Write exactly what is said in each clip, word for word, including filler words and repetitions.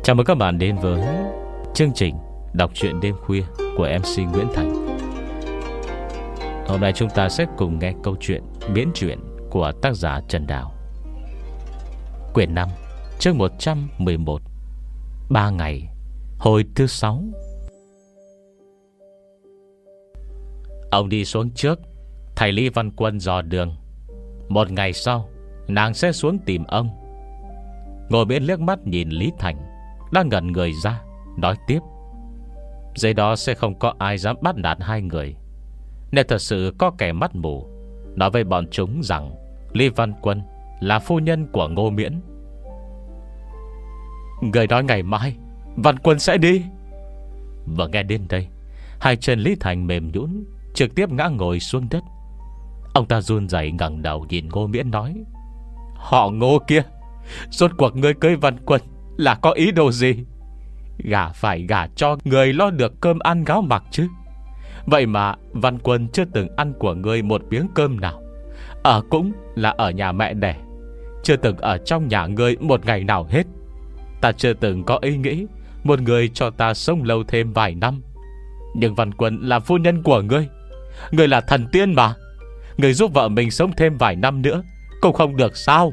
Chào mừng các bạn đến với chương trình đọc truyện đêm khuya của em xê Nguyễn Thành. Hôm nay chúng ta sẽ cùng nghe câu chuyện miễn truyện của tác giả Trần Đào. Quyển năm, chương một trăm mười một, Ba ngày, hồi thứ sáu. Ông đi xuống trước, thầy Lý Văn Quân dò đường. Một ngày sau, nàng sẽ xuống tìm ông. Ngồi bên liếc mắt nhìn Lý Thành đang ngẩn người ra, nói tiếp: Dưới đó sẽ không có ai dám bắt nạt hai người. Nếu thật sự có kẻ mắt mù nói với bọn chúng rằng Lý Văn Quân là phu nhân của Ngô Miễn. Người nói ngày mai Văn Quân sẽ đi. Vừa nghe đến đây, hai chân Lý Thành mềm nhũn, trực tiếp ngã ngồi xuống đất. Ông ta run rẩy ngẩng đầu nhìn Ngô Miễn nói: Họ Ngô kia, rốt cuộc ngươi cưới Văn Quân là có ý đồ gì? Gả phải gả cho người lo được cơm ăn gáo mặc chứ. Vậy mà Văn Quân chưa từng ăn của ngươi một miếng cơm nào. Ở cũng là ở nhà mẹ đẻ, chưa từng ở trong nhà ngươi một ngày nào hết. Ta chưa từng có ý nghĩ một người cho ta sống lâu thêm vài năm. Nhưng Văn Quân là phu nhân của ngươi. Ngươi là thần tiên mà. Ngươi giúp vợ mình sống thêm vài năm nữa cũng không được sao?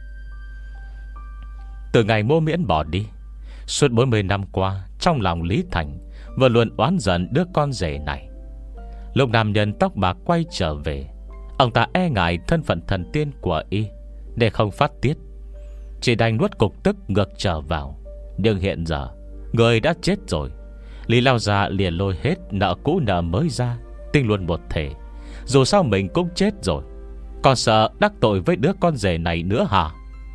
Từ ngày Ngô Miễn bỏ đi, suốt bốn mươi năm qua, trong lòng Lý Thành vừa luôn oán giận đứa con rể này. Lúc nam nhân tóc bạc quay trở về, ông ta e ngại thân phận thần tiên của y để không phát tiết, chỉ đành nuốt cục tức ngược trở vào. Nhưng hiện giờ người đã chết rồi, Lý lao già liền lôi hết nợ cũ nợ mới ra, tinh luôn một thể. Dù sao mình cũng chết rồi, còn sợ đắc tội với đứa con rể này nữa hả?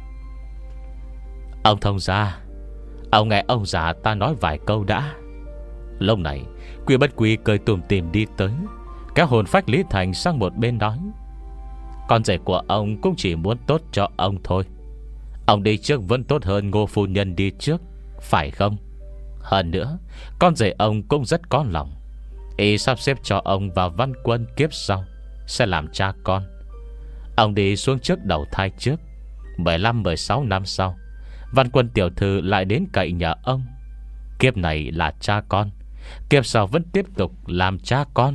Ông thông gia, ông nghe ông già ta nói vài câu đã. Lúc này Quy Bất Quy cười tủm tỉm đi tới, kéo hồn phách Lý Thành sang một bên nói: Con rể của ông cũng chỉ muốn tốt cho ông thôi. Ông đi trước vẫn tốt hơn Ngô phu nhân đi trước, phải không? Hơn nữa, con rể ông cũng rất có lòng. Y sắp xếp cho ông vào Văn Quân kiếp sau sẽ làm cha con. Ông đi xuống trước đầu thai trước, mười lăm mười sáu năm sau, Văn Quân tiểu thư lại đến cậy nhờ ông. Kiếp này là cha con, kiếp sau vẫn tiếp tục làm cha con.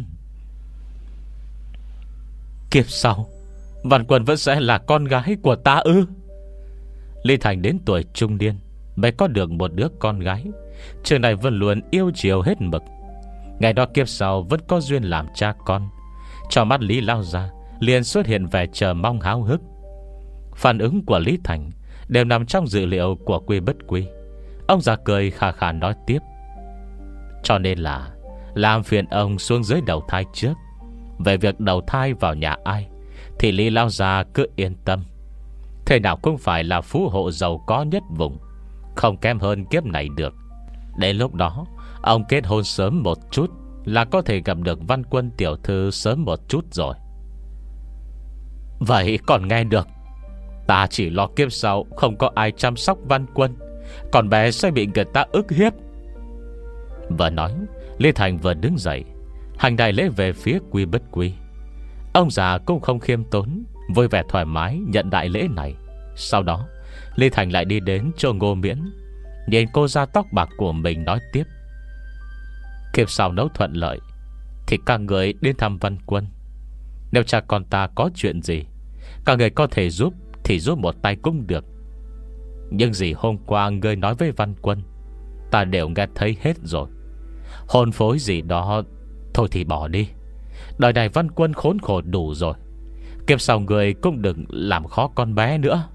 Kiếp sau Văn Quân vẫn sẽ là con gái của ta ư? Lý Thành đến tuổi trung niên mới có được một đứa con gái. Trường này vẫn luôn yêu chiều hết mực. Ngày đó kiếp sau vẫn có duyên làm cha con. Trong mắt Lý lao ra liền xuất hiện vẻ chờ mong háo hức. Phản ứng của Lý Thành đều nằm trong dữ liệu của Quy Bất Quy. Ông già cười khà khà nói tiếp: Cho nên là làm phiền ông xuống dưới đầu thai trước. Về việc đầu thai vào nhà ai thì Lý lao già cứ yên tâm. Thế nào cũng phải là phú hộ giàu có nhất vùng, không kém hơn kiếp này được. Đến lúc đó ông kết hôn sớm một chút là có thể gặp được Văn Quân tiểu thư sớm một chút rồi. Vậy còn nghe được. Ta chỉ lo kiếp sau không có ai chăm sóc Văn Quân, còn bé sẽ bị người ta ức hiếp. Vừa nói, Lý Thành vừa đứng dậy, hành đại lễ về phía Quy Bất Quy. Ông già cũng không khiêm tốn, vui vẻ thoải mái nhận đại lễ này. Sau đó Lý Thành lại đi đến chỗ Ngô Miễn, nhìn cô da tóc bạc của mình nói tiếp: Kiếp sau nấu thuận lợi thì các người đến thăm Văn Quân. Nếu cha con ta có chuyện gì, các người có thể giúp thì giúp một tay cũng được. Nhưng gì hôm qua ngươi nói với Văn Quân ta đều nghe thấy hết rồi. Hôn phối gì đó thôi thì bỏ đi. Đời này Văn Quân khốn khổ đủ rồi, kiếp sau người cũng đừng làm khó con bé nữa.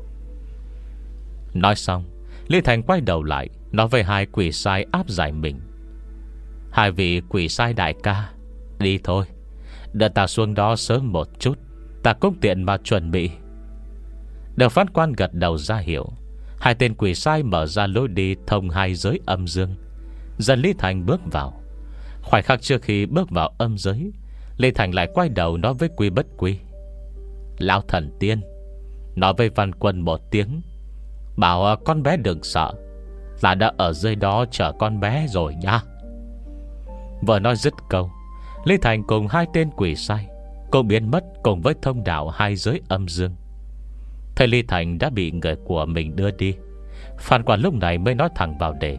Nói xong, Lý Thành quay đầu lại nói với hai quỷ sai áp giải mình: Hai vị quỷ sai đại ca, đi thôi, đợi ta xuống đó sớm một chút, ta cũng tiện mà chuẩn bị. Được phán quan gật đầu ra hiệu, hai tên quỷ sai mở ra lối đi thông hai giới âm dương. Dần Lý Thành bước vào. Khoảnh khắc trước khi bước vào âm giới, Lý Thành lại quay đầu nói với Quy Bất Quy: Lão thần tiên, nói với Văn Quân một tiếng, bảo con bé đừng sợ, là đã ở dưới đó chờ con bé rồi nha. Vừa nói dứt câu, Lý Thành cùng hai tên quỷ sai cũng biến mất cùng với thông đạo hai giới âm dương. Thầy Lý Thành đã bị người của mình đưa đi. Phan Quan lúc này mới nói thẳng vào đề.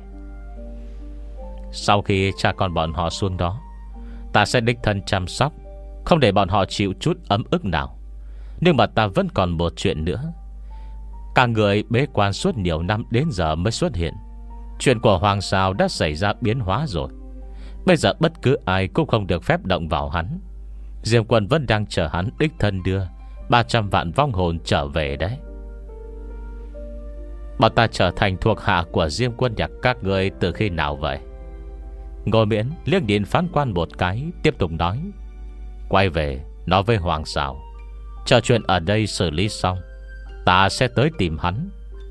Sau khi cha con bọn họ xuống đó, ta sẽ đích thân chăm sóc, không để bọn họ chịu chút ấm ức nào. Nhưng mà ta vẫn còn một chuyện nữa. Cả người bế quan suốt nhiều năm đến giờ mới xuất hiện. Chuyện của Hoàng Sào đã xảy ra biến hóa rồi. Bây giờ bất cứ ai cũng không được phép động vào hắn. Diêm Quân vẫn đang chờ hắn đích thân đưa ba trăm vạn vong hồn trở về đấy. Bọn ta trở thành thuộc hạ của Diêm Quân nhà các ngươi từ khi nào vậy? Ngô Miễn liếc nhìn Phán Quan một cái, tiếp tục nói. Quay về nói với Hoàng Sào, chờ chuyện ở đây xử lý xong, ta sẽ tới tìm hắn.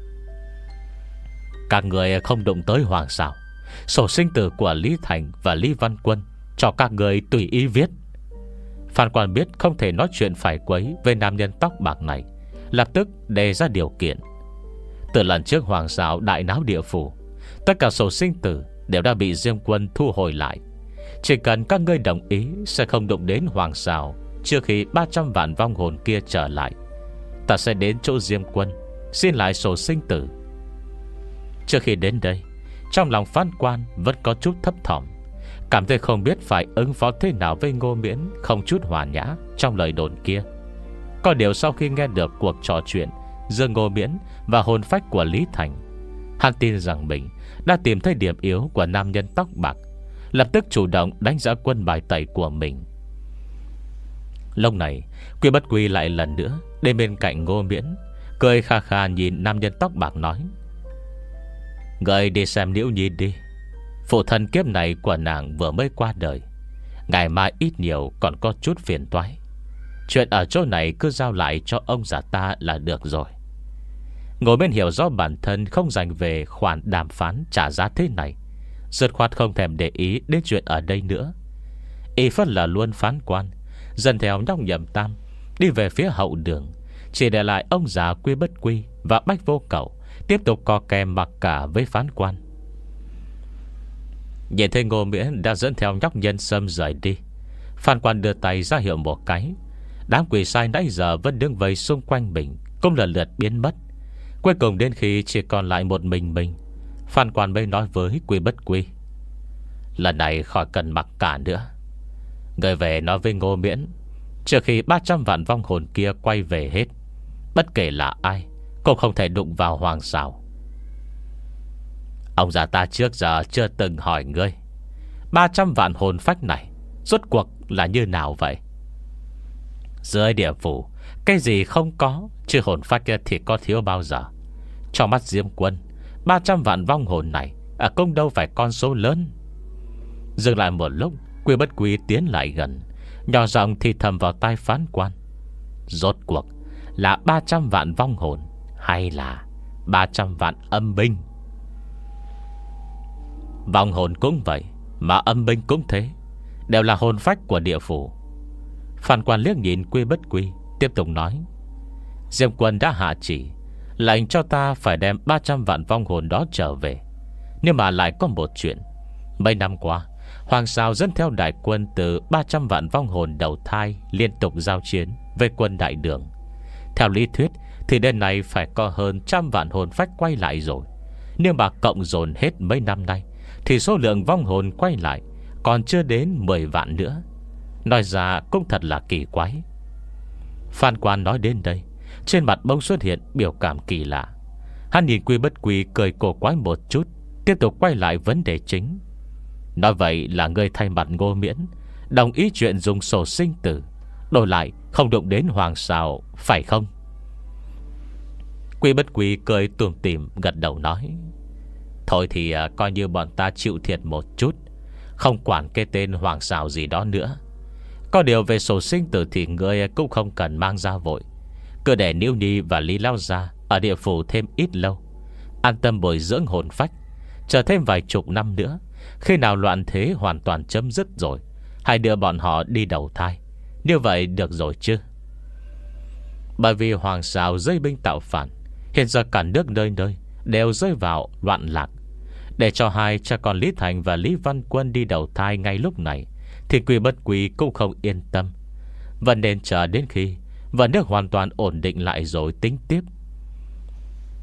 Các người không đụng tới Hoàng Sào. Sổ sinh tử của Lý Thành và Lý Văn Quân cho các người tùy ý viết. Phan Quan biết không thể nói chuyện phải quấy với nam nhân tóc bạc này, lập tức đề ra điều kiện. Từ lần trước Hoàng Sào đại náo địa phủ, tất cả sổ sinh tử đều đã bị Diêm Quân thu hồi lại. Chỉ cần các ngươi đồng ý sẽ không đụng đến Hoàng Sào trước khi ba trăm vạn vong hồn kia trở lại, ta sẽ đến chỗ Diêm Quân xin lại sổ sinh tử. Trước khi đến đây, trong lòng Phan Quan vẫn có chút thấp thỏm, cảm thấy không biết phải ứng phó thế nào với Ngô Miễn không chút hòa nhã trong lời đồn kia. Có điều sau khi nghe được cuộc trò chuyện giữa Ngô Miễn và hồn phách của Lý Thành, hắn tin rằng mình đã tìm thấy điểm yếu của nam nhân tóc bạc, lập tức chủ động đánh giá quân bài tẩy của mình. Lúc này Quy Bất Quy lại lần nữa đến bên cạnh Ngô Miễn, cười kha kha nhìn nam nhân tóc bạc nói. Người đi xem Liễu Nhi đi. Phụ thân kiếp này của nàng vừa mới qua đời, ngày mai ít nhiều còn có chút phiền toái. Chuyện ở chỗ này cứ giao lại cho ông già ta là được rồi. Ngồi bên hiểu rõ bản thân không dành về khoản đàm phán trả giá thế này, dứt khoát không thèm để ý đến chuyện ở đây nữa. Y phất là luôn Phán Quan dần theo nhóc Nhậm Tam đi về phía hậu đường, chỉ để lại ông già Quy Bất Quy và Bách Vô Cẩu tiếp tục co kè mặc cả với Phán Quan. Nhìn thấy Ngô Miễn đã dẫn theo nhóc Nhân Sâm rời đi, Phán Quan đưa tay ra hiệu một cái. Đám quỷ sai nãy giờ vẫn đứng vây xung quanh mình cũng lần lượt biến mất. Cuối cùng đến khi chỉ còn lại một mình mình, Phan Quan mới nói với Quy Bất Quy. Lần này khỏi cần mặc cả nữa. Người về nói với Ngô Miễn, trước khi ba trăm vạn vong hồn kia quay về hết, bất kể là ai cũng không thể đụng vào Hoàng Sào. Ông già ta trước giờ chưa từng hỏi ngươi, ba trăm vạn hồn phách này rốt cuộc là như nào vậy? Dưới địa phủ, cái gì không có, chứ hồn phách thì có thiếu bao giờ. Trong mắt Diêm Quân, ba trăm vạn vong hồn này à, cũng đâu phải con số lớn. Dừng lại một lúc, Quy Bất Quy tiến lại gần, nhỏ giọng thì thầm vào tai Phán Quan. Rốt cuộc là ba trăm vạn vong hồn hay là ba trăm vạn âm binh? Vong hồn cũng vậy, mà âm binh cũng thế, đều là hồn phách của địa phủ. Phan Quan liếc nhìn Quy Bất Quy, tiếp tục nói. Diêm Quân đã hạ chỉ lệnh cho ta phải đem ba trăm vạn vong hồn đó trở về. Nhưng mà lại có một chuyện. Mấy năm qua, Hoàng Sào dẫn theo đại quân từ ba trăm vạn vong hồn đầu thai liên tục giao chiến với quân đại đường. Theo lý thuyết thì đến này phải có hơn trăm vạn hồn phách quay lại rồi. Nhưng mà cộng dồn hết mấy năm nay thì số lượng vong hồn quay lại còn chưa đến mười vạn nữa. Nói ra cũng thật là kỳ quái. Phan Quan nói đến đây, trên mặt bỗng xuất hiện biểu cảm kỳ lạ. Hắn nhìn Quy Bất Quy cười cổ quái một chút, tiếp tục quay lại vấn đề chính. Nói vậy là ngươi thay mặt Ngô Miễn đồng ý chuyện dùng sổ sinh tử, đổi lại không đụng đến Hoàng Sào, phải không? Quy Bất Quy cười tủm tỉm gật đầu nói. Thôi thì à, coi như bọn ta chịu thiệt một chút, không quản cái tên Hoàng Sào gì đó nữa. Có điều về sổ sinh tử thì ngươi cũng không cần mang ra vội. Cứ để Niêu Nhi và Lý Lao Gia ở địa phủ thêm ít lâu, an tâm bồi dưỡng hồn phách. Chờ thêm vài chục năm nữa, khi nào loạn thế hoàn toàn chấm dứt rồi, hãy đưa bọn họ đi đầu thai. Như vậy được rồi chứ? Bởi vì Hoàng Sào dây binh tạo phản, hiện giờ cả nước nơi nơi đều rơi vào loạn lạc. Để cho hai cha con Lý Thành và Lý Văn Quân đi đầu thai ngay lúc này thì Quy Bất Quy cũng không yên tâm. Vẫn nên chờ đến khi và nước hoàn toàn ổn định lại rồi tính tiếp.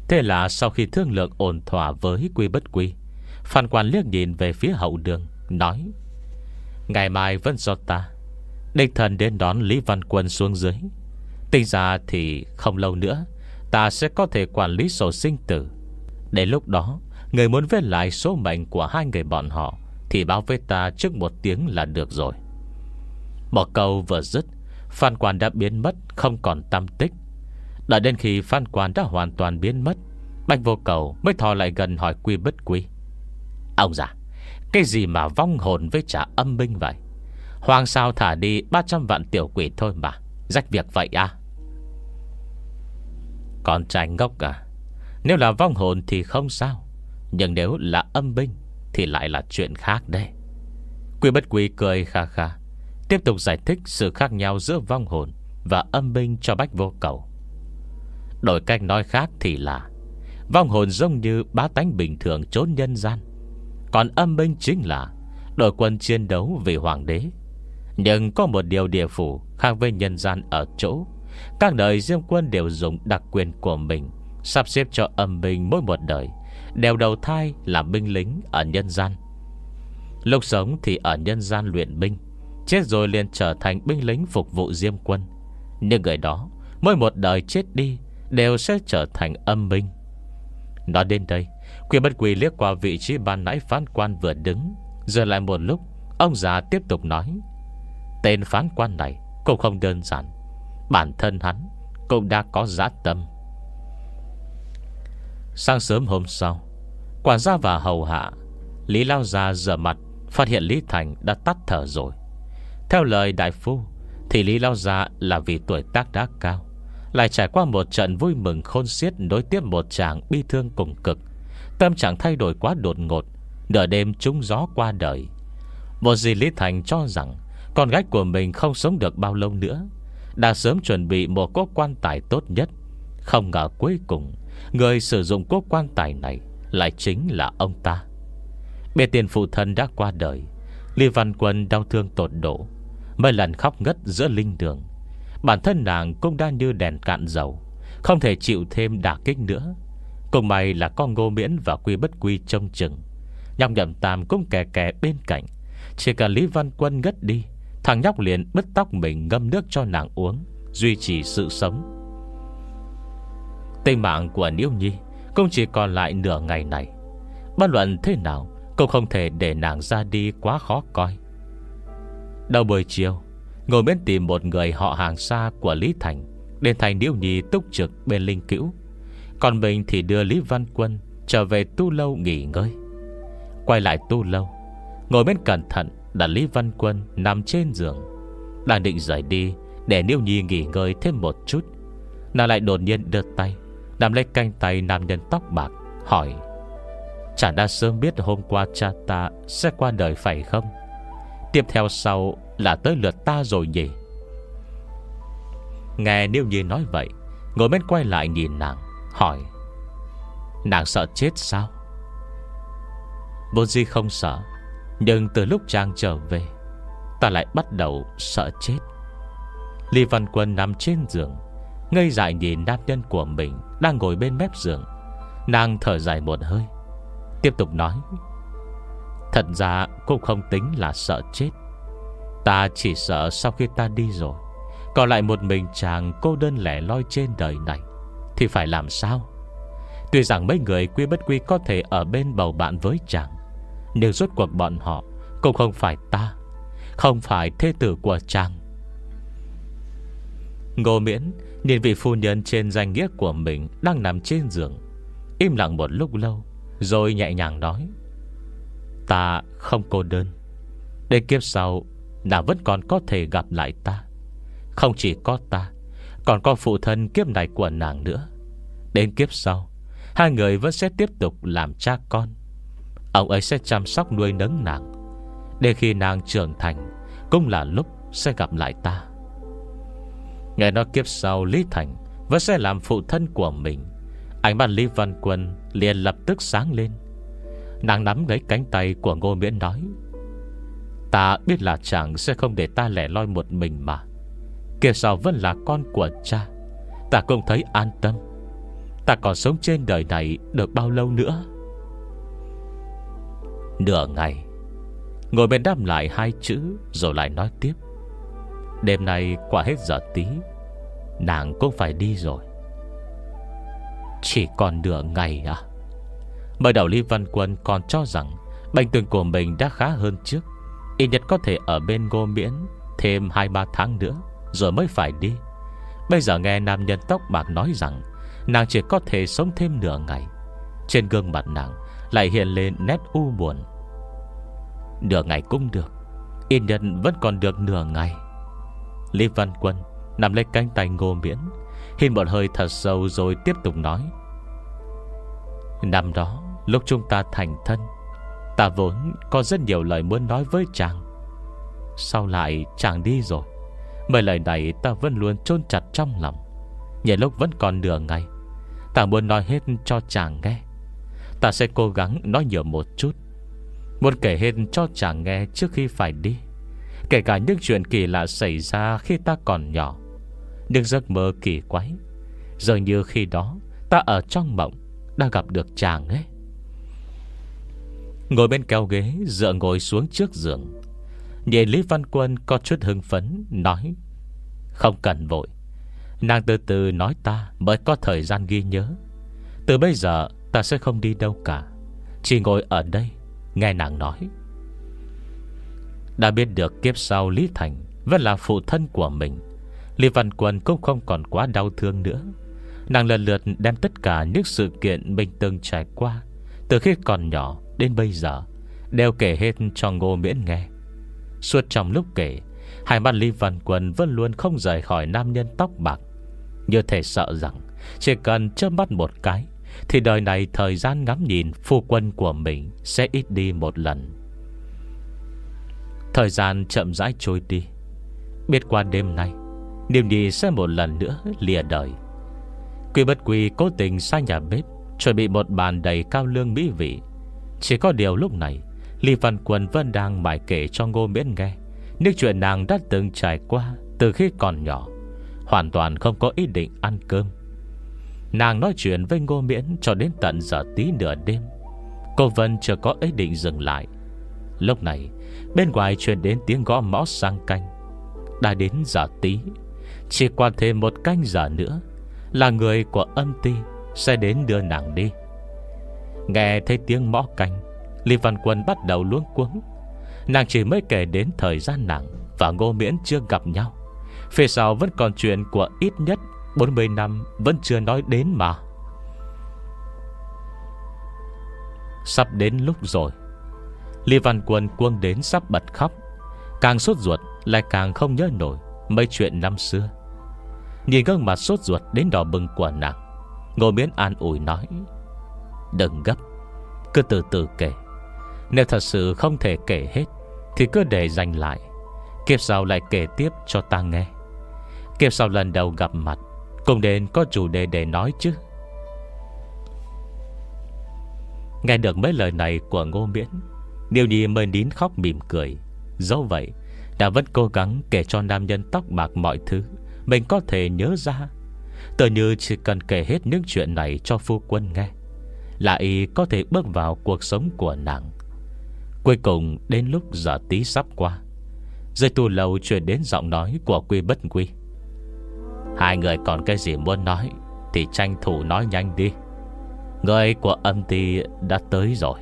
Thế là sau khi thương lượng ổn thỏa với Quy Bất Quy, Phan Quan liếc nhìn về phía hậu đường, nói: ngày mai vẫn do ta đích thân đến đón Lý Văn Quân xuống dưới. Tính ra thì không lâu nữa ta sẽ có thể quản lý sổ sinh tử. Đến lúc đó, người muốn viết lại số mệnh của hai người bọn họ thì báo với ta trước một tiếng là được rồi. Một câu vừa dứt, Phan Quan đã biến mất, không còn tăm tích. Đợi đến khi Phan Quan đã hoàn toàn biến mất, Bạch Vô Cầu mới thò lại gần hỏi Quy Bất Quy: ông già, cái gì mà vong hồn với trả âm binh vậy? Hoàng sao thả đi ba trăm vạn tiểu quỷ thôi mà rách việc vậy à? Con trai ngốc à, nếu là vong hồn thì không sao, nhưng nếu là âm binh thì lại là chuyện khác đây. Quy Bất Quy cười kha kha, tiếp tục giải thích sự khác nhau giữa vong hồn và âm binh cho Bách Vô Cầu. Đổi cách nói khác thì là vong hồn giống như bá tánh bình thường trốn nhân gian, còn âm binh chính là đội quân chiến đấu vì hoàng đế. Nhưng có một điều địa phủ khác với nhân gian ở chỗ, các đời Diêm Quân đều dùng đặc quyền của mình sắp xếp cho âm binh mỗi một đời đều đầu thai làm binh lính ở nhân gian. Lúc sống thì ở nhân gian luyện binh, chết rồi liền trở thành binh lính phục vụ Diêm Quân. Nhưng người đó mỗi một đời chết đi đều sẽ trở thành âm binh. Nói đến đây, Quy Bất Quy liếc qua vị trí ban nãy Phán Quan vừa đứng, rồi lại một lúc, ông già tiếp tục nói: tên phán quan này cũng không đơn giản, bản thân hắn cũng đã có dã tâm. Sáng sớm hôm sau, quản gia và hầu hạ Lý lao ra rửa mặt, phát hiện Lý Thành đã tắt thở rồi. Theo lời đại phu thì Lý lao ra là vì tuổi tác đã cao, lại trải qua một trận vui mừng khôn xiết nối tiếp một tràng bi thương cùng cực. Tâm trạng thay đổi quá đột ngột, nửa đêm trúng gió qua đời. Một gì Lý Thành cho rằng con gái của mình không sống được bao lâu nữa, đã sớm chuẩn bị một cỗ quan tài tốt nhất. Không ngờ cuối cùng người sử dụng cỗ quan tài này lại chính là ông ta. Biết tiền phụ thân đã qua đời, Lý Văn Quân đau thương tột độ, mấy lần khóc ngất giữa linh đường. Bản thân nàng cũng đã như đèn cạn dầu, không thể chịu thêm đả kích nữa. Cùng may là có Ngô Miễn và Quy Bất Quy trông chừng. Nhóc Nhậm Tam cũng kè kè bên cạnh. Chỉ cần Lý Văn Quân ngất đi, thằng nhóc liền bứt tóc mình ngâm nước cho nàng uống, duy trì sự sống. Tính mạng của Niêu Nhi cũng chỉ còn lại nửa ngày này. Bất luận thế nào cũng không thể để nàng ra đi quá khó coi. Đầu buổi chiều, Ngô Miễn tìm một người họ hàng xa của Lý Thành đến thành Niêu Nhi túc trực bên linh cữu, còn mình thì đưa Lý Văn Quân trở về tu lâu nghỉ ngơi. Quay lại tu lâu, Ngồi bên cẩn thận đặt Lý Văn Quân nằm trên giường, đang định rời đi để Niêu Nhi nghỉ ngơi thêm một chút, nàng lại đột nhiên đưa tay nắm lấy cánh tay nam nhân tóc bạc, hỏi: Chàng đã sớm biết hôm qua cha ta sẽ qua đời phải không? Tiếp theo sau là tới lượt ta rồi nhỉ? Nghe Niêu Nhi nói vậy, Ngồi bên quay lại nhìn nàng, hỏi: Nàng sợ chết sao? Vốn dĩ không sợ, nhưng từ lúc chàng trở về, ta lại bắt đầu sợ chết. Lý Văn Quân nằm trên giường, ngây dại nhìn nam nhân của mình đang ngồi bên mép giường. Nàng thở dài một hơi, tiếp tục nói: Thật ra cũng không tính là sợ chết. Ta chỉ sợ sau khi ta đi rồi, còn lại một mình chàng cô đơn lẻ loi trên đời này thì phải làm sao? Tuy rằng mấy người Quy Bất Quy có thể ở bên bầu bạn với chàng, nhưng rốt cuộc bọn họ cũng không phải ta, không phải thê tử của chàng. Ngô Miễn nhìn vị phu nhân trên danh nghĩa của mình đang nằm trên giường, im lặng một lúc lâu, rồi nhẹ nhàng nói: Ta không cô đơn. Đến kiếp sau nàng vẫn còn có thể gặp lại ta. Không chỉ có ta, còn có phụ thân kiếp này của nàng nữa. Đến kiếp sau, hai người vẫn sẽ tiếp tục làm cha con. Ông ấy sẽ chăm sóc nuôi nấng nàng, đến khi nàng trưởng thành cũng là lúc sẽ gặp lại ta. Nghe nói kiếp sau Lý Thành vẫn sẽ làm phụ thân của mình, ánh mắt Lý Văn Quân liền lập tức sáng lên. Nàng nắm lấy cánh tay của Ngô Miễn nói: Ta biết là chàng sẽ không để ta lẻ loi một mình mà. Kiếp sau vẫn là con của cha, ta cũng thấy an tâm. Ta còn sống trên đời này được bao lâu nữa? Nửa ngày. Ngồi bên đáp lại hai chữ, rồi lại nói tiếp: Đêm nay qua hết giờ tí, nàng cũng phải đi rồi. Chỉ còn nửa ngày à? Mới đầu Lý Văn Quân còn cho rằng bệnh tình của mình đã khá hơn trước, ít nhất có thể ở bên Ngô Miễn thêm hai ba tháng nữa rồi mới phải đi. Bây giờ nghe nam nhân tóc bạc nói rằng nàng chỉ có thể sống thêm nửa ngày, trên gương mặt nàng lại hiện lên nét u buồn. Nửa ngày cũng được, ít nhất vẫn còn được nửa ngày. Lý Văn Quân nằm lấy cánh tay Ngô Miễn, hít một hơi thật sâu rồi tiếp tục nói: Năm đó lúc chúng ta thành thân, ta vốn có rất nhiều lời muốn nói với chàng. Sau lại chàng đi rồi, mấy lời này ta vẫn luôn chôn chặt trong lòng. Nhờ lúc vẫn còn nửa ngày, ta muốn nói hết cho chàng nghe. Ta sẽ cố gắng nói nhiều một chút, muốn kể hết cho chàng nghe trước khi phải đi, kể cả những chuyện kỳ lạ xảy ra khi ta còn nhỏ, những giấc mơ kỳ quái, dường như khi đó ta ở trong mộng đã gặp được chàng ấy. Ngồi bên kéo ghế, dựa ngồi xuống trước giường, nhìn Lý Văn Quân có chút hưng phấn, nói: Không cần vội, nàng từ từ nói ta mới có thời gian ghi nhớ. Từ bây giờ ta sẽ không đi đâu cả, chỉ ngồi ở đây nghe nàng nói. Đã biết được kiếp sau Lý Thành vẫn là phụ thân của mình, Lý Văn Quân cũng không còn quá đau thương nữa. Nàng lần lượt đem tất cả những sự kiện mình từng trải qua từ khi còn nhỏ đến bây giờ đều kể hết cho Ngô Miễn nghe. Suốt trong lúc kể, hai mắt Lý Văn Quân vẫn luôn không rời khỏi nam nhân tóc bạc, như thể sợ rằng chỉ cần chớp mắt một cái thì đời này thời gian ngắm nhìn phu quân của mình sẽ ít đi một lần. Thời gian chậm rãi trôi đi. Biết qua đêm nay Niệm Nhi sẽ một lần nữa lìa đời. Quy Bất Quy cố tình sang nhà bếp chuẩn bị một bàn đầy cao lương mỹ vị. Chỉ có điều lúc này Lý Văn Quân vẫn đang mải kể cho Ngô Miễn nghe những chuyện nàng đã từng trải qua từ khi còn nhỏ, hoàn toàn không có ý định ăn cơm. Nàng nói chuyện với Ngô Miễn cho đến tận giờ tí nửa đêm, cô Vân chưa có ý định dừng lại. Lúc này bên ngoài truyền đến tiếng gõ mõ sang canh. Đã đến giờ tí, chỉ qua thêm một canh giờ nữa là người của âm ty sẽ đến đưa nàng đi. Nghe thấy tiếng mõ canh, Lý Văn Quân bắt đầu luống cuống. Nàng chỉ mới kể đến thời gian nàng và Ngô Miễn chưa gặp nhau, phía sau vẫn còn chuyện của ít nhất bốn mươi năm vẫn chưa nói đến mà. Sắp đến lúc rồi. Lý Văn Quân cuống đến sắp bật khóc, càng sốt ruột lại càng không nhớ nổi mấy chuyện năm xưa. Nhìn gương mặt sốt ruột đến đỏ bừng của nàng, Ngô Miễn an ủi nói: Đừng gấp, cứ từ từ kể. Nếu thật sự không thể kể hết thì cứ để dành lại, kiếp sau lại kể tiếp cho ta nghe. Kiếp sau lần đầu gặp mặt cũng nên có chủ đề để nói chứ. Nghe được mấy lời này của Ngô Miễn, Điêu Nhi mới nín khóc mỉm cười. Dẫu vậy đã vẫn cố gắng kể cho nam nhân tóc bạc mọi thứ mình có thể nhớ ra. Tựa như chỉ cần kể hết những chuyện này cho phu quân nghe là y có thể bước vào cuộc sống của nàng. Cuối cùng đến lúc giờ tí sắp qua, dưới tu lầu truyền đến giọng nói của Quy Bất Quy: Hai người còn cái gì muốn nói thì tranh thủ nói nhanh đi, người của âm ty đã tới rồi.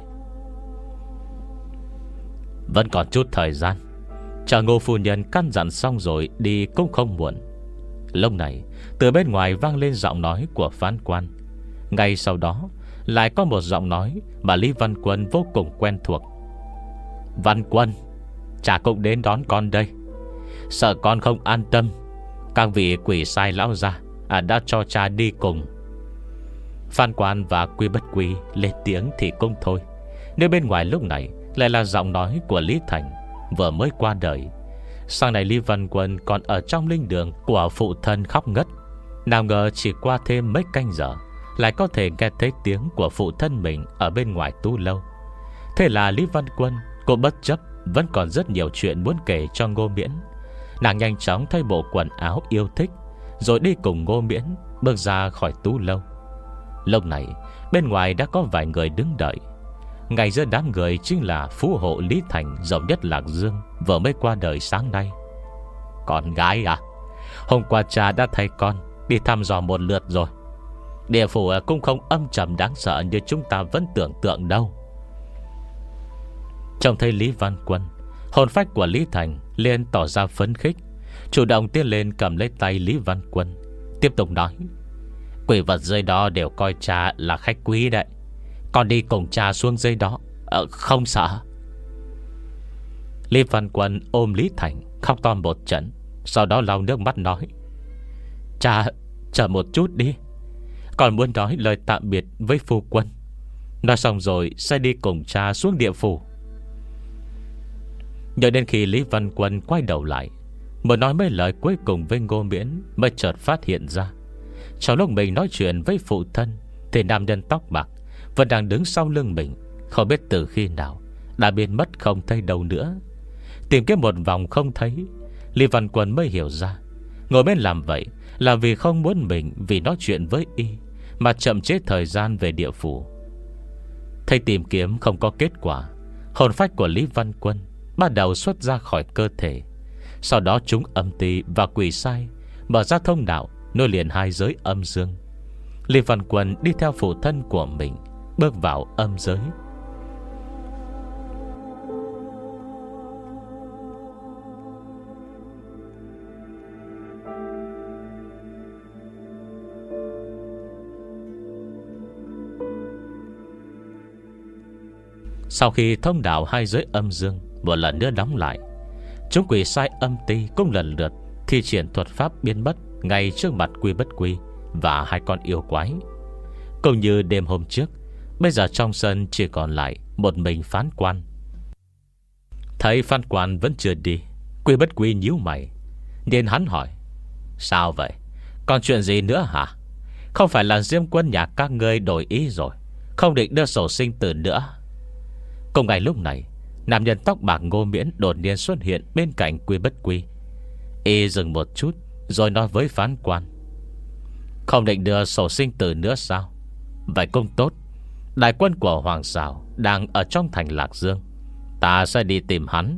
Vẫn còn chút thời gian, chờ Ngô phu nhân căn dặn xong rồi đi cũng không muộn. Lúc này từ bên ngoài vang lên giọng nói của phán quan. Ngay sau đó lại có một giọng nói mà Lý Văn Quân vô cùng quen thuộc: Văn Quân, cha cũng đến đón con đây. Sợ con không an tâm, các vị quỷ sai lão gia à, đã cho cha đi cùng. Phan quan và Quy Bất Quy lên tiếng thì cũng thôi, nếu bên ngoài lúc này lại là giọng nói của Lý Thành, vừa mới qua đời. Sau này Lý Văn Quân còn ở trong linh đường của phụ thân khóc ngất. Nào ngờ chỉ qua thêm mấy canh giờ lại có thể nghe thấy tiếng của phụ thân mình ở bên ngoài tu lâu. Thế là Lý Văn Quân cô bất chấp vẫn còn rất nhiều chuyện muốn kể cho Ngô Miễn. Nàng nhanh chóng thay bộ quần áo yêu thích, rồi đi cùng Ngô Miễn bước ra khỏi tu lâu. Lúc này bên ngoài đã có vài người đứng đợi. Ngay giữa đám người chính là phú hộ Lý Thành giàu nhất Lạc Dương, vừa mới qua đời sáng nay. Con gái à? Hôm qua cha đã thay con đi thăm dò một lượt rồi. Địa phủ cũng không âm trầm đáng sợ như chúng ta vẫn tưởng tượng đâu. Trông thấy Lý Văn Quân, hồn phách của Lý Thành liền tỏ ra phấn khích, chủ động tiến lên cầm lấy tay Lý Văn Quân, tiếp tục nói: quỷ vật dưới đó đều coi cha là khách quý đấy. Con đi cùng cha xuống dưới đó, ờ, không sợ. Lý Văn Quân ôm Lý Thành khóc to một trận, sau đó lau nước mắt nói: Cha, chờ một chút đi. Còn muốn nói lời tạm biệt với phu quân. Nói xong rồi sẽ đi cùng cha xuống địa phủ. Nhờ đến khi Lý Văn Quân quay đầu lại, mới nói mấy lời cuối cùng với Ngô Miễn, mới chợt phát hiện ra trong lúc mình nói chuyện với phụ thân thì nam nhân tóc bạc vẫn đang đứng sau lưng mình, không biết từ khi nào đã biến mất không thấy đâu nữa. Tìm kiếm một vòng không thấy, Lý Văn Quân mới hiểu ra ngồi bên làm vậy là vì không muốn mình vì nói chuyện với y mà chậm chế thời gian về địa phủ. Thấy tìm kiếm không có kết quả, hồn phách của Lý Văn Quân bắt đầu xuất ra khỏi cơ thể. Sau đó chúng âm ti và quỷ sai mở ra thông đạo nối liền hai giới âm dương. Lý Văn Quân đi theo phụ thân của mình bước vào âm giới. Sau khi thông đạo hai giới âm dương một lần nữa đóng lại, chúng quỷ sai âm ti cũng lần lượt thi triển thuật pháp biến mất ngay trước mặt Quy Bất Quy và hai con yêu quái. Cũng như đêm hôm trước, bây giờ trong sân chỉ còn lại một mình Phán Quan. Thấy Phán Quan vẫn chưa đi, Quy Bất Quy nhíu mày, nên hắn hỏi: sao vậy? Còn chuyện gì nữa hả? Không phải là Diêm Quân nhà các ngươi đổi ý rồi, không định đưa sổ sinh tử nữa? Cùng ngày lúc này, nam nhân tóc bạc Ngô Miễn đột nhiên xuất hiện bên cạnh Quy Bất Quy. Y dừng một chút rồi nói với Phán Quan: không định đưa sổ sinh tử nữa sao? Vậy cũng tốt. Đại quân của Hoàng Sào đang ở trong thành Lạc Dương, ta sẽ đi tìm hắn.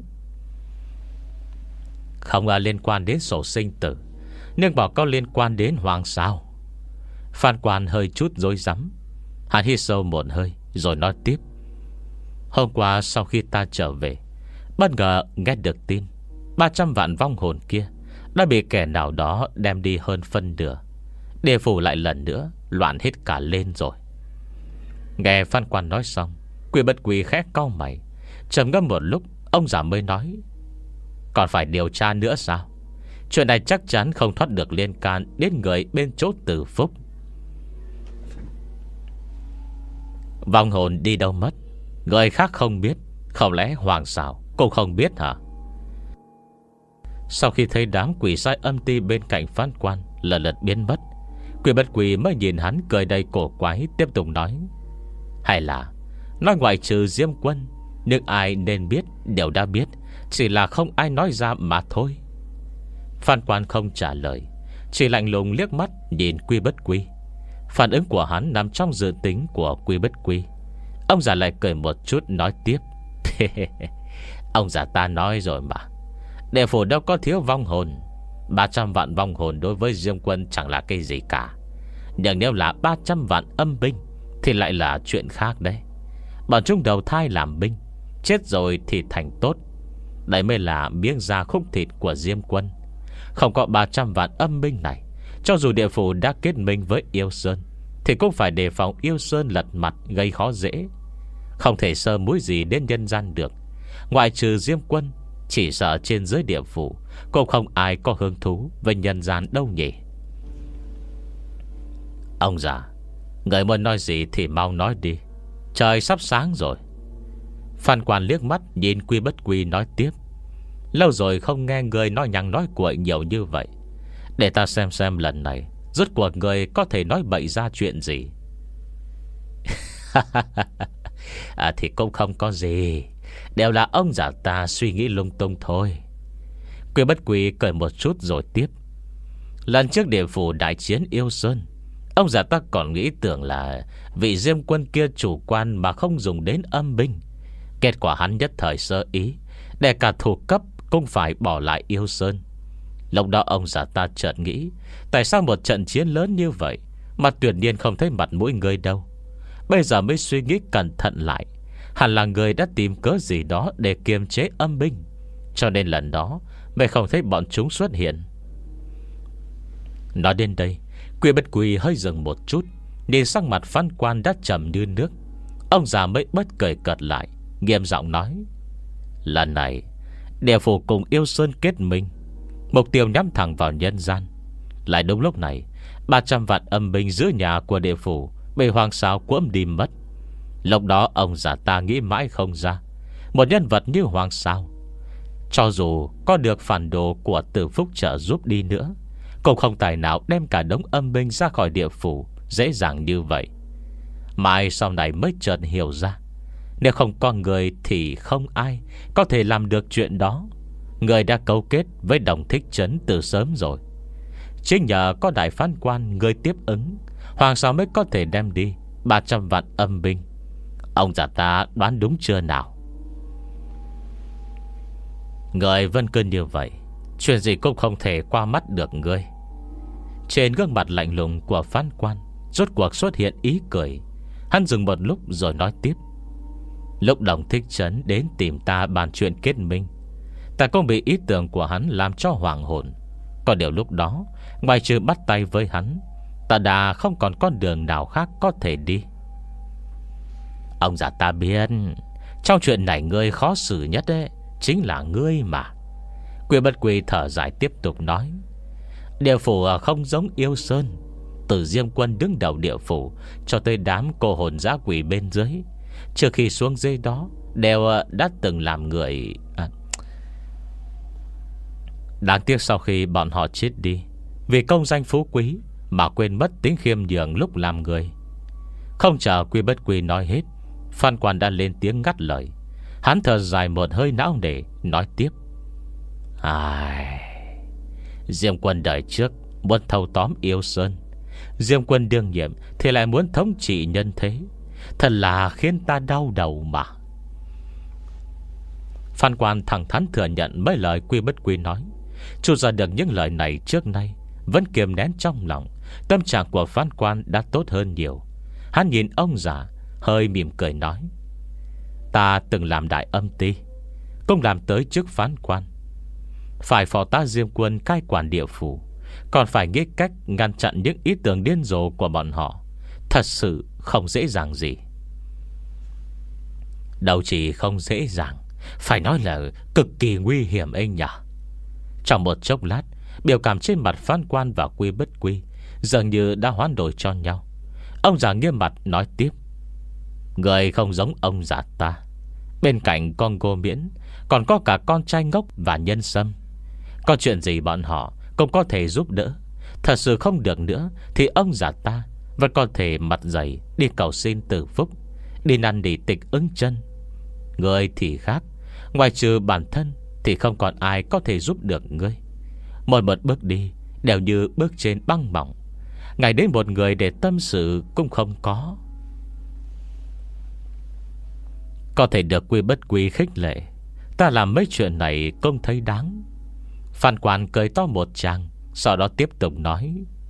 Không à, liên quan đến sổ sinh tử, nhưng bảo có liên quan đến Hoàng Sào. Phán Quan hơi chút rối rắm. Hắn hít sâu một hơi rồi nói tiếp: hôm qua sau khi ta trở về, bất ngờ nghe được tin ba trăm vạn vong hồn kia đã bị kẻ nào đó đem đi hơn phân nửa. Địa phủ lại lần nữa loạn hết cả lên rồi. Nghe Phan Quan nói xong, Quy Bất Quy khẽ cau mày, trầm ngâm một lúc, ông già mới nói: còn phải điều tra nữa sao? Chuyện này chắc chắn không thoát được liên can đến người bên chỗ Từ Phúc. Vong hồn đi đâu mất, người khác không biết, không lẽ Hoàng Sào cũng không biết hả? Sau khi thấy đám quỷ sai âm ti bên cạnh Phán Quan lần lượt biến mất, Quy Bất Quy mới nhìn hắn cười đầy cổ quái, tiếp tục nói: hay là nói ngoại trừ Diêm Quân, nhưng ai nên biết đều đã biết, chỉ là không ai nói ra mà thôi. Phan Quan không trả lời, chỉ lạnh lùng liếc mắt nhìn Quy Bất Quy. Phản ứng của hắn nằm trong dự tính của Quy Bất Quy. Ông già lại cười một chút nói tiếp: ông già ta nói rồi mà, địa phủ đâu có thiếu vong hồn. Ba trăm vạn vong hồn đối với Diêm Quân chẳng là cái gì cả. Nhưng nếu là ba trăm vạn âm binh thì lại là chuyện khác đấy. Bọn chúng đầu thai làm binh, chết rồi thì thành tốt. Đấy mới là miếng da khúc thịt của Diêm Quân. Không có ba trăm vạn âm binh này, cho dù địa phủ đã kết minh với Yêu Sơn thì cũng phải đề phòng Yêu Sơn lật mặt gây khó dễ. Không thể sơ múi gì đến nhân gian được. Ngoại trừ Diêm Quân, chỉ sợ trên dưới địa phủ cũng không ai có hứng thú với nhân gian đâu nhỉ. Ông già, người muốn nói gì thì mau nói đi, trời sắp sáng rồi. Phan Quan liếc mắt nhìn Quy Bất Quy nói tiếp: lâu rồi không nghe người nói nhằng nói cuội nhiều như vậy. Để ta xem xem lần này rốt cuộc người có thể nói bậy ra chuyện gì. À, thì cũng không có gì, đều là ông già ta suy nghĩ lung tung thôi. Quy Bất Quy cười một chút rồi tiếp: lần trước địa phủ đại chiến Yêu Sơn, Ông già ta còn nghĩ tưởng là vị Diêm Quân kia chủ quan mà không dùng đến âm binh. Kết quả hắn nhất thời sơ ý, để cả thủ cấp cũng phải bỏ lại Yêu Sơn. Lúc đó ông già ta chợt nghĩ, tại sao một trận chiến lớn như vậy mà tuyệt nhiên không thấy mặt mũi người đâu. Bây giờ mới suy nghĩ cẩn thận lại, hẳn là người đã tìm cớ gì đó để kiềm chế âm binh, cho nên lần đó mới không thấy bọn chúng xuất hiện. Nói đến đây, Quy Bất Quy hơi dừng một chút, nhìn sang mặt Phan Quan đã trầm như nước. Ông già mới bất cười cợt lại, nghiêm giọng nói: lần này Địa Phủ cùng Yêu Sơn kết minh, mục tiêu nhắm thẳng vào nhân gian. Lại đúng lúc này, ba trăm vạn âm binh giữa nhà của Địa Phủ bị Hoàng Sao cuỗm đi mất. Lúc đó ông già ta nghĩ mãi không ra, một nhân vật như Hoàng Sao, cho dù có được phản đồ của Tử Phúc trợ giúp đi nữa, cũng không tài nào đem cả đống âm binh ra khỏi Địa Phủ dễ dàng như vậy. Mai sau này mới chợt hiểu ra, nếu không có người thì không ai có thể làm được chuyện đó. Người đã cấu kết với Đồng Thích Trấn từ sớm rồi. Chính nhờ có đại phán quan người tiếp ứng, Hoàng Sao mới có thể đem đi ba trăm vạn âm binh. Ông già ta đoán đúng chưa nào? Người Vân Cơn như vậy, chuyện gì cũng không thể qua mắt được ngươi. Trên gương mặt lạnh lùng của phán quan rốt cuộc xuất hiện ý cười. Hắn dừng một lúc rồi nói tiếp: lúc Đồng Thích Trấn đến tìm ta bàn chuyện kết minh, ta cũng bị ý tưởng của hắn làm cho hoàng hồn. Có điều lúc đó, ngoài trừ bắt tay với hắn, ta đã không còn con đường nào khác có thể đi. Ông già ta biết, trong chuyện này ngươi khó xử nhất ấy, chính là ngươi mà. Quy Bất Quy thở dài tiếp tục nói: Địa Phủ không giống Yêu Sơn. Từ Diêm Quân đứng đầu Địa Phủ cho tới đám cô hồn dã quỷ bên dưới, trước khi xuống dưới đó đều đã từng làm người à. Đáng tiếc sau khi bọn họ chết đi, vì công danh phú quý mà quên mất tính khiêm nhường lúc làm người. Không chờ Quy Bất Quy nói hết, Phan Quan đã lên tiếng ngắt lời. Hắn thở dài một hơi não nề, nói tiếp: ai... Diêm Quân đời trước muốn thâu tóm Yêu Sơn, Diêm Quân đương nhiệm thì lại muốn thống trị nhân thế. Thật là khiến ta đau đầu mà. Phan Quan thẳng thắn thừa nhận mấy lời Quy Bất Quy nói. Chu ra được những lời này trước nay vẫn kiềm nén trong lòng. Tâm trạng của Phan Quan đã tốt hơn nhiều. Hắn nhìn ông già hơi mỉm cười nói: ta từng làm đại âm ty, cũng làm tới chức phán quan, phải phò tá Diêm Quân cai quản Địa Phủ, còn phải nghĩ cách ngăn chặn những ý tưởng điên rồ của bọn họ. Thật sự không dễ dàng gì. Đâu chỉ không dễ dàng, phải nói là cực kỳ nguy hiểm anh nhỉ. Trong một chốc lát, biểu cảm trên mặt Phan Quan và Quy Bất Quy dường như đã hoán đổi cho nhau. Ông già nghiêm mặt nói tiếp: người không giống ông già ta. Bên cạnh con Ngô Miễn còn có cả con trai ngốc và Nhân Sâm. Có chuyện gì bọn họ cũng có thể giúp đỡ. Thật sự không được nữa thì ông già ta vẫn có thể mặt dày đi cầu xin Tử Phúc, đi năn nỉ Tịch Ứng Chân. Người thì khác, ngoài trừ bản thân thì không còn ai có thể giúp được ngươi. Mỗi một bước đi đều như bước trên băng mỏng, ngày đến một người để tâm sự cũng không có. Có thể được Quy Bất Quy khích lệ, ta làm mấy chuyện này không thấy đáng. Phan Quan cười to một tràng, sau đó tiếp tục nói: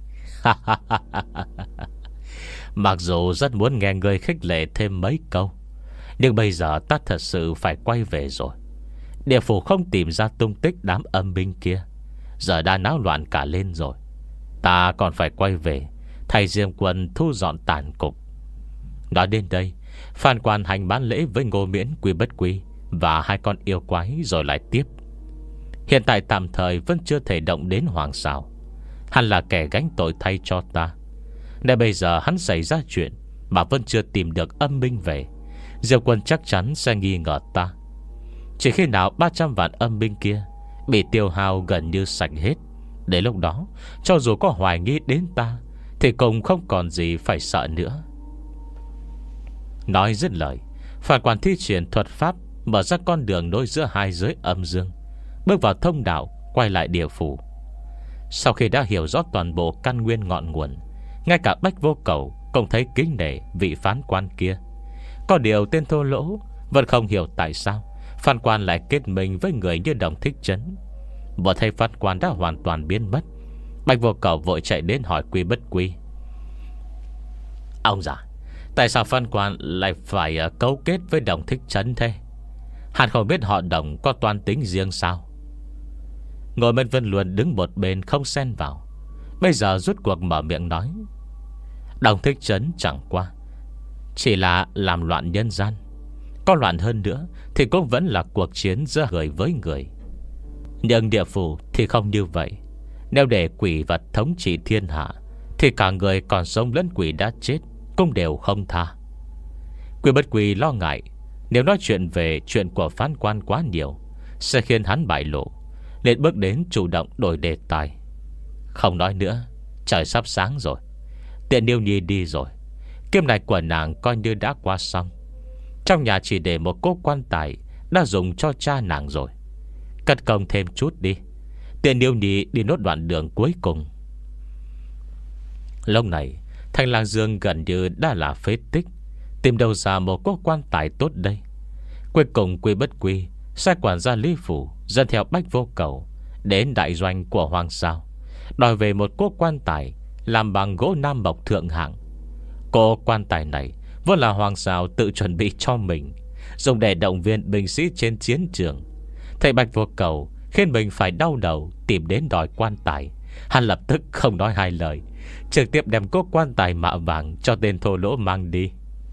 mặc dù rất muốn nghe người khích lệ thêm mấy câu, nhưng bây giờ ta thật sự phải quay về rồi. Địa Phủ không tìm ra tung tích đám âm binh kia, giờ đã náo loạn cả lên rồi. Ta còn phải quay về thay Diêm Quân thu dọn tàn cục. Nói đến đây, Phan Quan hành bán lễ với Ngô Miễn, Quy Bất Quy và hai con yêu quái rồi lại tiếp: hiện tại tạm thời vẫn chưa thể động đến Hoàng Sao. Hắn là kẻ gánh tội thay cho ta. Để bây giờ hắn xảy ra chuyện mà vẫn chưa tìm được âm binh về, Diệp Quân chắc chắn sẽ nghi ngờ ta. Chỉ khi nào ba trăm vạn âm binh kia bị tiêu hao gần như sạch hết, đến lúc đó cho dù có hoài nghi đến ta thì cũng không còn gì phải sợ nữa. Nói dứt lời, Phan Quan thi triển thuật pháp, mở ra con đường nối giữa hai giới âm dương, bước vào thông đạo, quay lại Địa Phủ. Sau khi đã hiểu rõ toàn bộ căn nguyên ngọn nguồn, Ngay cả Bách Vô Cầu cũng thấy kính nể vị phán quan kia. Có điều tên thô lỗ vẫn không hiểu tại sao phán quan lại kết mình với người như Đồng Thích Trấn. Vừa thấy phán quan đã hoàn toàn biến mất, Bách Vô Cầu vội chạy đến hỏi Quy Bất Quy: Ông già, tại sao phán quan lại phải cấu kết với Đồng Thích Trấn thế? Hắn không biết họ Đồng có toan tính riêng sao? Ngồi bên Vân Luân đứng một bên không xen vào, bây giờ rút cuộc mở miệng nói: Đồng Thích Trấn chẳng qua chỉ là làm loạn nhân gian. Có loạn hơn nữa thì cũng vẫn là cuộc chiến giữa người với người. Nhưng địa phủ thì không như vậy. Nếu để quỷ vật thống trị thiên hạ thì cả người còn sống lẫn quỷ đã chết cũng đều không tha. Quy Bất Quy lo ngại nếu nói chuyện về chuyện của phán quan quá nhiều sẽ khiến hắn bại lộ, nên bước đến chủ động đổi đề tài: Không nói nữa, trời sắp sáng rồi. Tiện Niêu Nhi đi rồi, kiếp này của nàng coi như đã qua xong. Trong nhà chỉ để một cỗ quan tài đã dùng cho cha nàng rồi. Cất công thêm chút đi, Tiện Niêu Nhi đi nốt đoạn đường cuối cùng. Lúc này Thành Lang Dương gần như đã là phế tích, tìm đâu ra một cỗ quan tài tốt đây. Cuối cùng Quy Bất Quy sai quản gia Lý Phủ dẫn theo Bách Vô Cầu đến đại doanh của Hoàng Sao, đòi về một cỗ quan tài làm bằng gỗ nam mộc thượng hạng. Cỗ quan tài này vốn là Hoàng Sao tự chuẩn bị cho mình, dùng để động viên binh sĩ trên chiến trường. Thầy Bách Vô Cầu khiến mình phải đau đầu tìm đến đòi quan tài, hắn lập tức không nói hai lời, trực tiếp đem cỗ quan tài mạ vàng cho tên thô lỗ mang đi.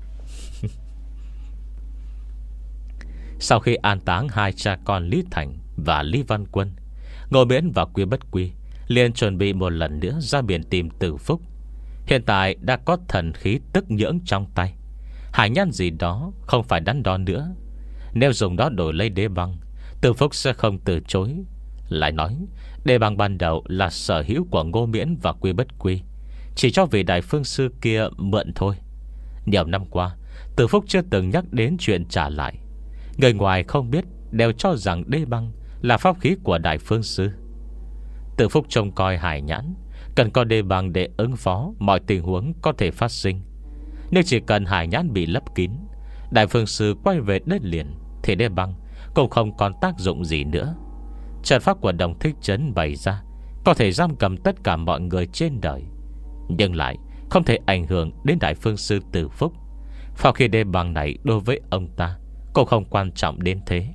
Sau khi an táng hai cha con Lý Thành và Lý Văn Quân, Ngô Miễn và Quy Bất Quy liền chuẩn bị một lần nữa ra biển tìm Tử Phúc. Hiện tại đã có thần khí tức nhưỡng trong tay, hải nhan gì đó không phải đắn đo nữa. Nếu dùng đó đổi lấy đế băng, Tử Phúc sẽ không từ chối. Lại nói đế băng ban đầu là sở hữu của Ngô Miễn và Quy Bất Quy, chỉ cho vị đại phương sư kia mượn thôi. Nhiều năm qua Tử Phúc chưa từng nhắc đến chuyện trả lại. Người ngoài không biết đều cho rằng đế băng là pháp khí của đại phương sư. Tử Phúc trông coi hải nhãn, cần có đế băng để ứng phó mọi tình huống có thể phát sinh. Nếu chỉ cần hải nhãn bị lấp kín, đại phương sư quay về đất liền, thì đế băng cũng không còn tác dụng gì nữa. Trận pháp của Đồng Thích Trấn bày ra có thể giam cầm tất cả mọi người trên đời, nhưng lại không thể ảnh hưởng đến đại phương sư Tử Phúc. Vào khi đế băng này đối với ông ta cũng không quan trọng đến thế.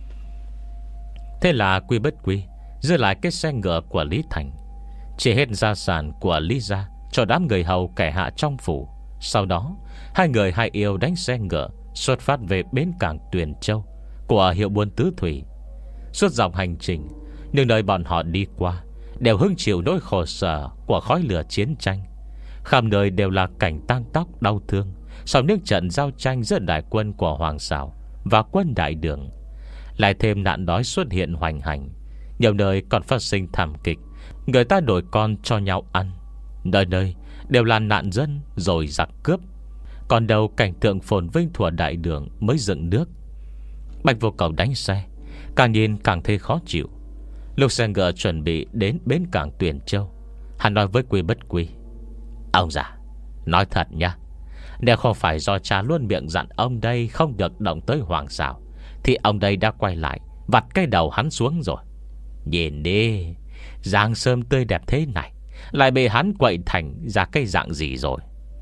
Thế là Quy Bất Quy giữ lại cái xe ngựa của Lý Thành, chỉ hết gia sản của Lý gia cho đám người hầu kẻ hạ trong phủ. Sau đó hai người hai yêu đánh xe ngựa xuất phát về bến cảng Tuyền Châu của hiệu buôn Tứ Thủy. Suốt dọc hành trình, những nơi bọn họ đi qua đều hứng chịu nỗi khổ sở của khói lửa chiến tranh. Khắp nơi đều là cảnh tang tóc đau thương sau những trận giao tranh giữa đại quân của Hoàng Sảo và quân Đại Đường. Lại thêm nạn đói xuất hiện hoành hành, nhiều nơi còn phát sinh thảm kịch, người ta đổi con cho nhau ăn. Nơi nơi đều là nạn dân rồi giặc cướp, còn đâu cảnh tượng phồn vinh thuở Đại Đường mới dựng nước. Bạch Vô Cầu đánh xe, càng nhìn càng thấy khó chịu. Lúc xe ngựa chuẩn bị đến bến cảng Tuyền Châu, hắn nói với Quy Bất Quy: Ông già, nói thật nha, nếu không phải do cha luôn miệng dặn ông đây không được động tới Hoàng Sảo, thì ông đây đã quay lại vặt cái đầu hắn xuống rồi. Nhìn đi, Giang Sơn tươi đẹp thế này lại bị hắn quậy thành ra cái dạng gì rồi.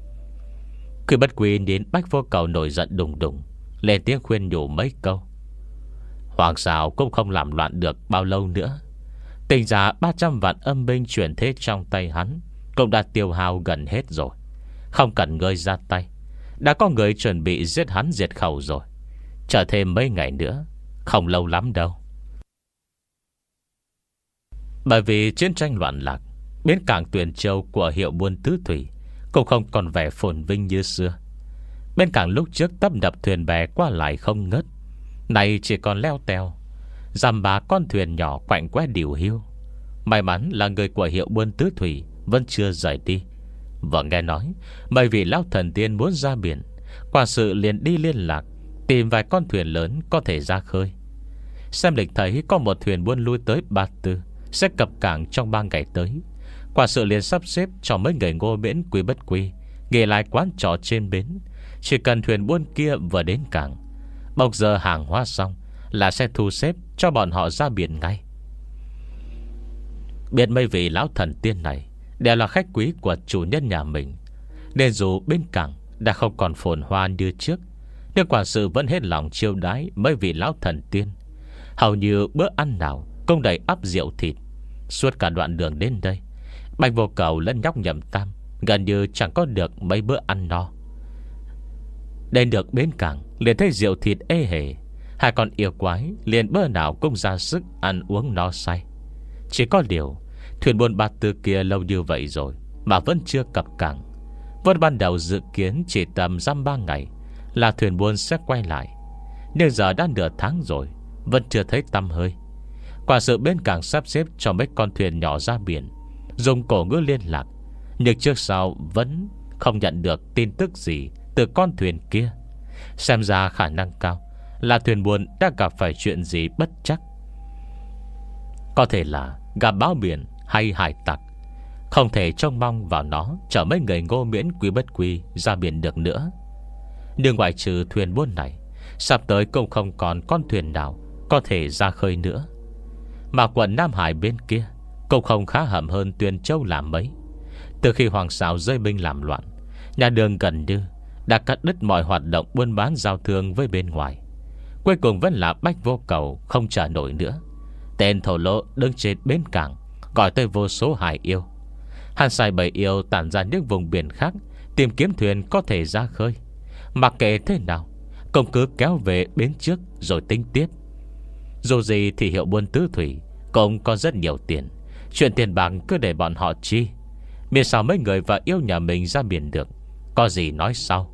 Quy Bất Quy đến Bách Vô Cầu nổi giận đùng đùng, lên tiếng khuyên nhủ mấy câu. Hoàng Sảo cũng không làm loạn được bao lâu nữa. Tình ra ba trăm vạn âm binh chuyển thế trong tay hắn cũng đã tiêu hao gần hết rồi. Không cần ngươi ra tay, đã có người chuẩn bị giết hắn diệt khẩu rồi. Chờ thêm mấy ngày nữa, không lâu lắm đâu. Bởi vì chiến tranh loạn lạc, bến cảng Tuyền Châu của hiệu buôn Tứ Thủy cũng không còn vẻ phồn vinh như xưa. Bên cảng lúc trước tấp nập thuyền bè qua lại không ngớt, nay chỉ còn leo teo, dăm ba con thuyền nhỏ quạnh quẽ điều hiu. May mắn là người của hiệu buôn Tứ Thủy vẫn chưa rời đi. Và nghe nói mấy vị lão thần tiên muốn ra biển, quả sự liền đi liên lạc tìm vài con thuyền lớn có thể ra khơi. Xem lịch thấy có một thuyền buôn lui tới Ba Tư sẽ cập cảng trong ba ngày tới. Quả sự liền sắp xếp cho mấy người Ngô Miễn Quý Bất Quy nghỉ lại quán trọ trên bến. Chỉ cần thuyền buôn kia vừa đến cảng, bọc giờ hàng hóa xong là sẽ thu xếp cho bọn họ ra biển ngay. Biết mấy vị lão thần tiên này đều là khách quý của chủ nhân nhà mình, nên dù bên cảng đã không còn phồn hoa như trước, nhưng quản sự vẫn hết lòng chiêu đái mấy vị lão thần tiên. Hầu như bữa ăn nào cũng đầy ắp rượu thịt. Suốt cả đoạn đường đến đây, Bạch Vô Cầu lẫn nhóc Nhậm Tam gần như chẳng có được mấy bữa ăn no. Đến được bến cảng liền thấy rượu thịt ê hề. Hai con yêu quái liền bữa nào cũng ra sức ăn uống no say. Chỉ có điều thuyền buôn Bát Tư kia lâu như vậy rồi mà vẫn chưa cập cảng. Vốn ban đầu dự kiến chỉ tầm dăm ba ngày là thuyền buôn sẽ quay lại, nhưng giờ đã nửa tháng rồi vẫn chưa thấy tăm hơi. Quả sự bên cảng sắp xếp cho mấy con thuyền nhỏ ra biển, dùng cổ ngữ liên lạc, nhưng trước sau vẫn không nhận được tin tức gì từ con thuyền kia. Xem ra khả năng cao là thuyền buôn đã gặp phải chuyện gì bất chắc. Có thể là gặp bão biển hay hải tặc. Không thể trông mong vào nó chở mấy người Ngô Miễn Quý Bất Quy ra biển được nữa. Nhưng ngoại trừ thuyền buôn này, sắp tới cũng không còn con thuyền nào có thể ra khơi nữa. Mà quận Nam Hải bên kia cũng không khá hầm hơn Tuyền Châu làm mấy. Từ khi Hoàng Sào rơi binh làm loạn, nhà Đường gần như đã cắt đứt mọi hoạt động buôn bán giao thương với bên ngoài. Cuối cùng vẫn là Bách Vô Cầu không trả nổi nữa. Tên thổ lỗ đứng trên bến cảng gọi tới vô số hải yêu. Hắn sai bầy yêu tản ra những vùng biển khác tìm kiếm thuyền có thể ra khơi. Mặc kệ thế nào cũng cứ kéo về bến trước rồi tính tiếp. Dù gì thì hiệu buôn tứ thủy cũng có rất nhiều tiền. Chuyện tiền bạc cứ để bọn họ chi. Miễn sao mấy người và yêu nhà mình ra biển được, có gì nói sau.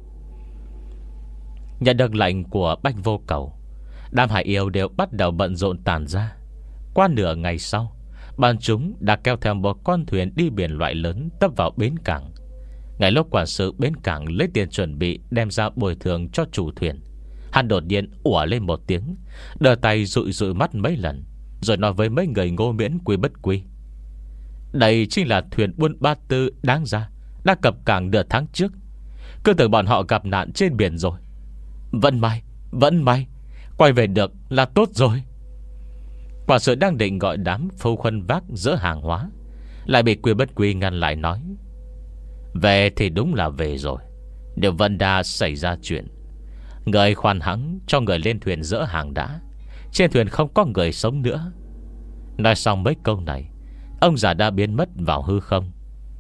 Nhận được lệnh của Bách Vô Cầu, đám hải yêu đều bắt đầu bận rộn tàn ra. Qua nửa ngày sau, bọn chúng đã kéo theo một con thuyền đi biển loại lớn tấp vào bến cảng. Ngay lúc quản sự bến cảng lấy tiền chuẩn bị đem ra bồi thường cho chủ thuyền, hắn đột nhiên ủa lên một tiếng, đờ tay dụi dụi mắt mấy lần, rồi nói với mấy người Ngô Miễn Quý Bất Quy: đây chính là thuyền buôn Bát Tư đáng ra đã cập cảng nửa tháng trước. Cứ tưởng bọn họ gặp nạn trên biển rồi. Vẫn may, vẫn may quay về được là tốt rồi. Quả sự đang định gọi đám phu khuân vác dỡ hàng hóa, lại bị Quý Bất Quy ngăn lại nói: về thì đúng là về rồi, nếu Vân Đa xảy ra chuyện, người khoan hắng cho người lên thuyền dỡ hàng đã. Trên thuyền không có người sống nữa. Nói xong mấy câu này, ông già đã biến mất vào hư không.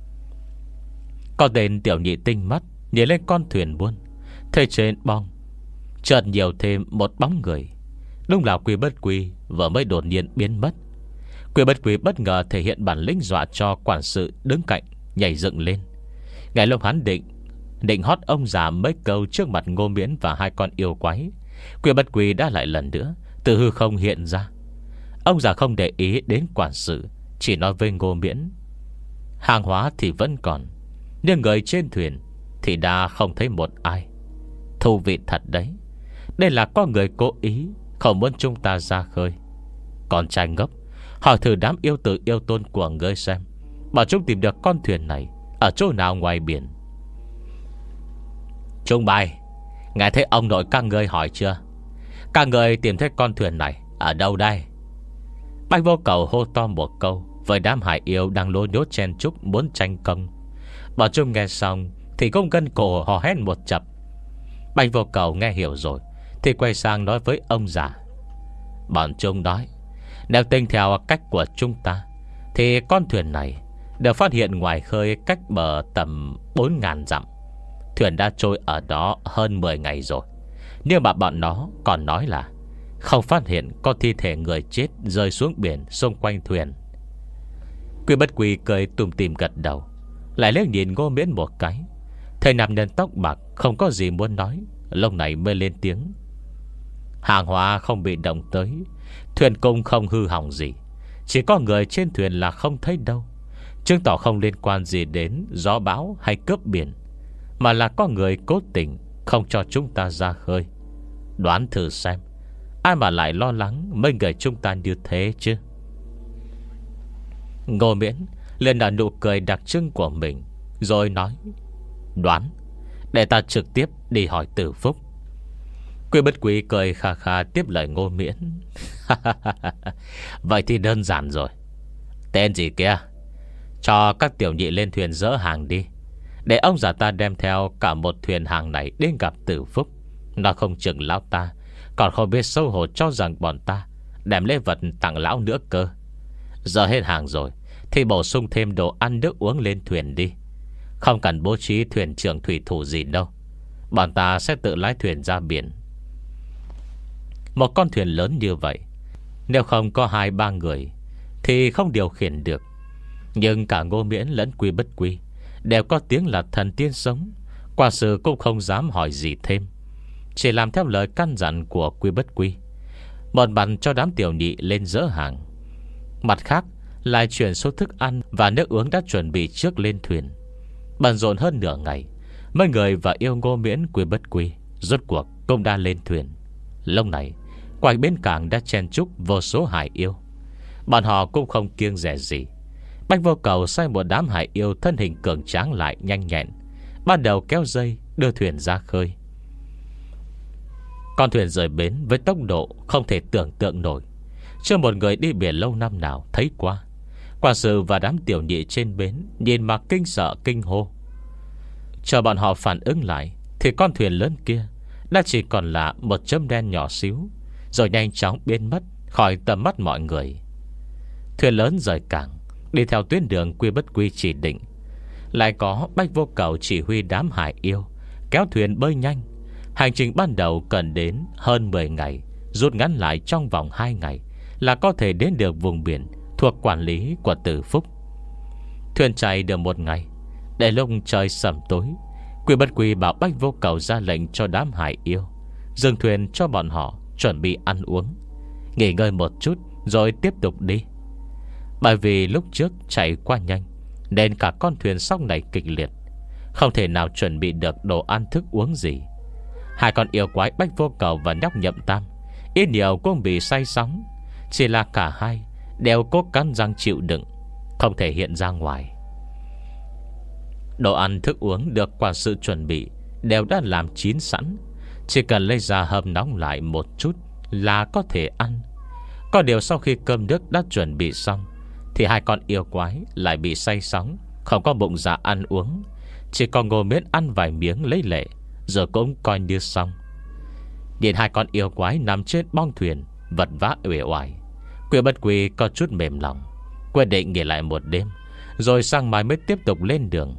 Có tên tiểu nhị tinh mắt nhìn lên con thuyền buôn, thấy trên bong chợt nhiều thêm một bóng người. Đúng là Quý Bất Quy vừa mới đột nhiên biến mất. Quý Bất Quy bất ngờ thể hiện bản lĩnh dọa cho quản sự đứng cạnh nhảy dựng lên. Ngay lúc hắn định Định hót ông già mấy câu trước mặt Ngô Miễn và hai con yêu quái, Quý Bất Quy đã lại lần nữa từ hư không hiện ra. Ông già không để ý đến quản sự, chỉ nói với Ngô Miễn: hàng hóa thì vẫn còn, nhưng người trên thuyền thì đã không thấy một ai. Thú vị thật đấy. Đây là có người cố ý không muốn chúng ta ra khơi. Con trai ngốc, hỏi thử đám yêu tử yêu tôn của ngươi xem, bảo chúng tìm được con thuyền này ở chỗ nào ngoài biển. Trung Bài, nghe thấy ông nội các ngươi hỏi chưa? Các ngươi tìm thấy con thuyền này ở đâu đây? Bạch Vô Cầu hô to một câu với đám hải yêu đang lố nhố chen chúc muốn tranh công. Bọn chúng nghe xong thì cũng gân cổ hò hét một chập. Bạch Vô Cầu nghe hiểu rồi thì quay sang nói với ông già: bọn chúng nói, nếu tính theo cách của chúng ta thì con thuyền này được phát hiện ngoài khơi cách bờ tầm bốn ngàn dặm. Thuyền đã trôi ở đó hơn mười ngày rồi, nhưng mà bọn nó còn nói là không phát hiện có thi thể người chết rơi xuống biển xung quanh thuyền. Quý Bất Quy cười tùm tìm gật đầu, lại liếc nhìn Ngô Miễn một cái. Thầy nam nhân tóc bạc không có gì muốn nói, lúc này mới lên tiếng: hàng hóa không bị động tới, thuyền cung không hư hỏng gì, chỉ có người trên thuyền là không thấy đâu, chứng tỏ không liên quan gì đến gió bão hay cướp biển, mà là có người cố tình không cho chúng ta ra khơi. Đoán thử xem, ai mà lại lo lắng mấy người chúng ta như thế chứ? Ngô Miễn lên là nụ cười đặc trưng của mình, rồi nói: Đoán, để ta trực tiếp đi hỏi Tử Phúc. Quy Bất Quy cười kha kha tiếp lời Ngô Miễn: Vậy thì đơn giản rồi. Tên gì kia? Cho các tiểu nhị lên thuyền dỡ hàng đi, để ông già ta đem theo cả một thuyền hàng này đến gặp Tử Phúc. Nó không chừng lão ta còn không biết xấu hổ cho rằng bọn ta đem lễ vật tặng lão nữa cơ. Giờ hết hàng rồi thì bổ sung thêm đồ ăn nước uống lên thuyền đi. Không cần bố trí thuyền trưởng thủy thủ gì đâu, bọn ta sẽ tự lái thuyền ra biển. Một con thuyền lớn như vậy, nếu không có hai ba người thì không điều khiển được. Nhưng cả Ngô Miễn lẫn Quy Bất Quy đều có tiếng là thần tiên sống, quả sự cũng không dám hỏi gì thêm, chỉ làm theo lời căn dặn của Quy Bất Quy. Một mặt cho đám tiểu nhị lên dỡ hàng, mặt khác lại chuyển số thức ăn và nước uống đã chuẩn bị trước lên thuyền. Bận rộn hơn nửa ngày, mấy người và yêu Ngô Miễn Quy Bất Quy rốt cuộc cũng đã lên thuyền. Lúc này quanh bến cảng đã chen chúc vô số hải yêu. Bọn họ cũng không kiêng dè gì. Bách Vô Cầu sai một đám hải yêu thân hình cường tráng lại nhanh nhẹn, ban đầu kéo dây đưa thuyền ra khơi. Con thuyền rời bến với tốc độ không thể tưởng tượng nổi, chưa một người đi biển lâu năm nào thấy qua. Quản sự và đám tiểu nhị trên bến nhìn mà kinh sợ kinh hô. Chờ bọn họ phản ứng lại thì con thuyền lớn kia đã chỉ còn là một chấm đen nhỏ xíu, rồi nhanh chóng biến mất khỏi tầm mắt mọi người. Thuyền lớn rời cảng, đi theo tuyến đường Quy Bất Quy chỉ định. Lại có Bách Vô Cầu chỉ huy đám hải yêu kéo thuyền bơi nhanh. Hành trình ban đầu cần đến hơn mười ngày, rút ngắn lại trong vòng hai ngày là có thể đến được vùng biển thuộc quản lý của Tử Phúc. Thuyền chạy được một ngày, để lúc trời sẩm tối, Quy Bất Quy bảo Bách Vô Cầu ra lệnh cho đám hải yêu dừng thuyền cho bọn họ chuẩn bị ăn uống, nghỉ ngơi một chút rồi tiếp tục đi. Bởi vì lúc trước chạy qua nhanh nên cả con thuyền sóc này kịch liệt, không thể nào chuẩn bị được đồ ăn thức uống gì. Hai con yêu quái Bách Vô Cầu và nhóc Nhậm Tam ít nhiều cũng bị say sóng, chỉ là cả hai đều cố cắn răng chịu đựng, không thể hiện ra ngoài. Đồ ăn thức uống được quản sự chuẩn bị đều đã làm chín sẵn, chỉ cần lấy ra hâm nóng lại một chút là có thể ăn. Có điều sau khi cơm nước đã chuẩn bị xong thì hai con yêu quái lại bị say sóng, không có bụng dạ ăn uống, chỉ còn Ngô Miễn ăn vài miếng lấy lệ, giờ cũng coi như xong. Nhìn hai con yêu quái nằm trên bong thuyền vật vã uể oải, Quy Bất Quy có chút mềm lòng, quyết định nghỉ lại một đêm, rồi sang mai mới tiếp tục lên đường.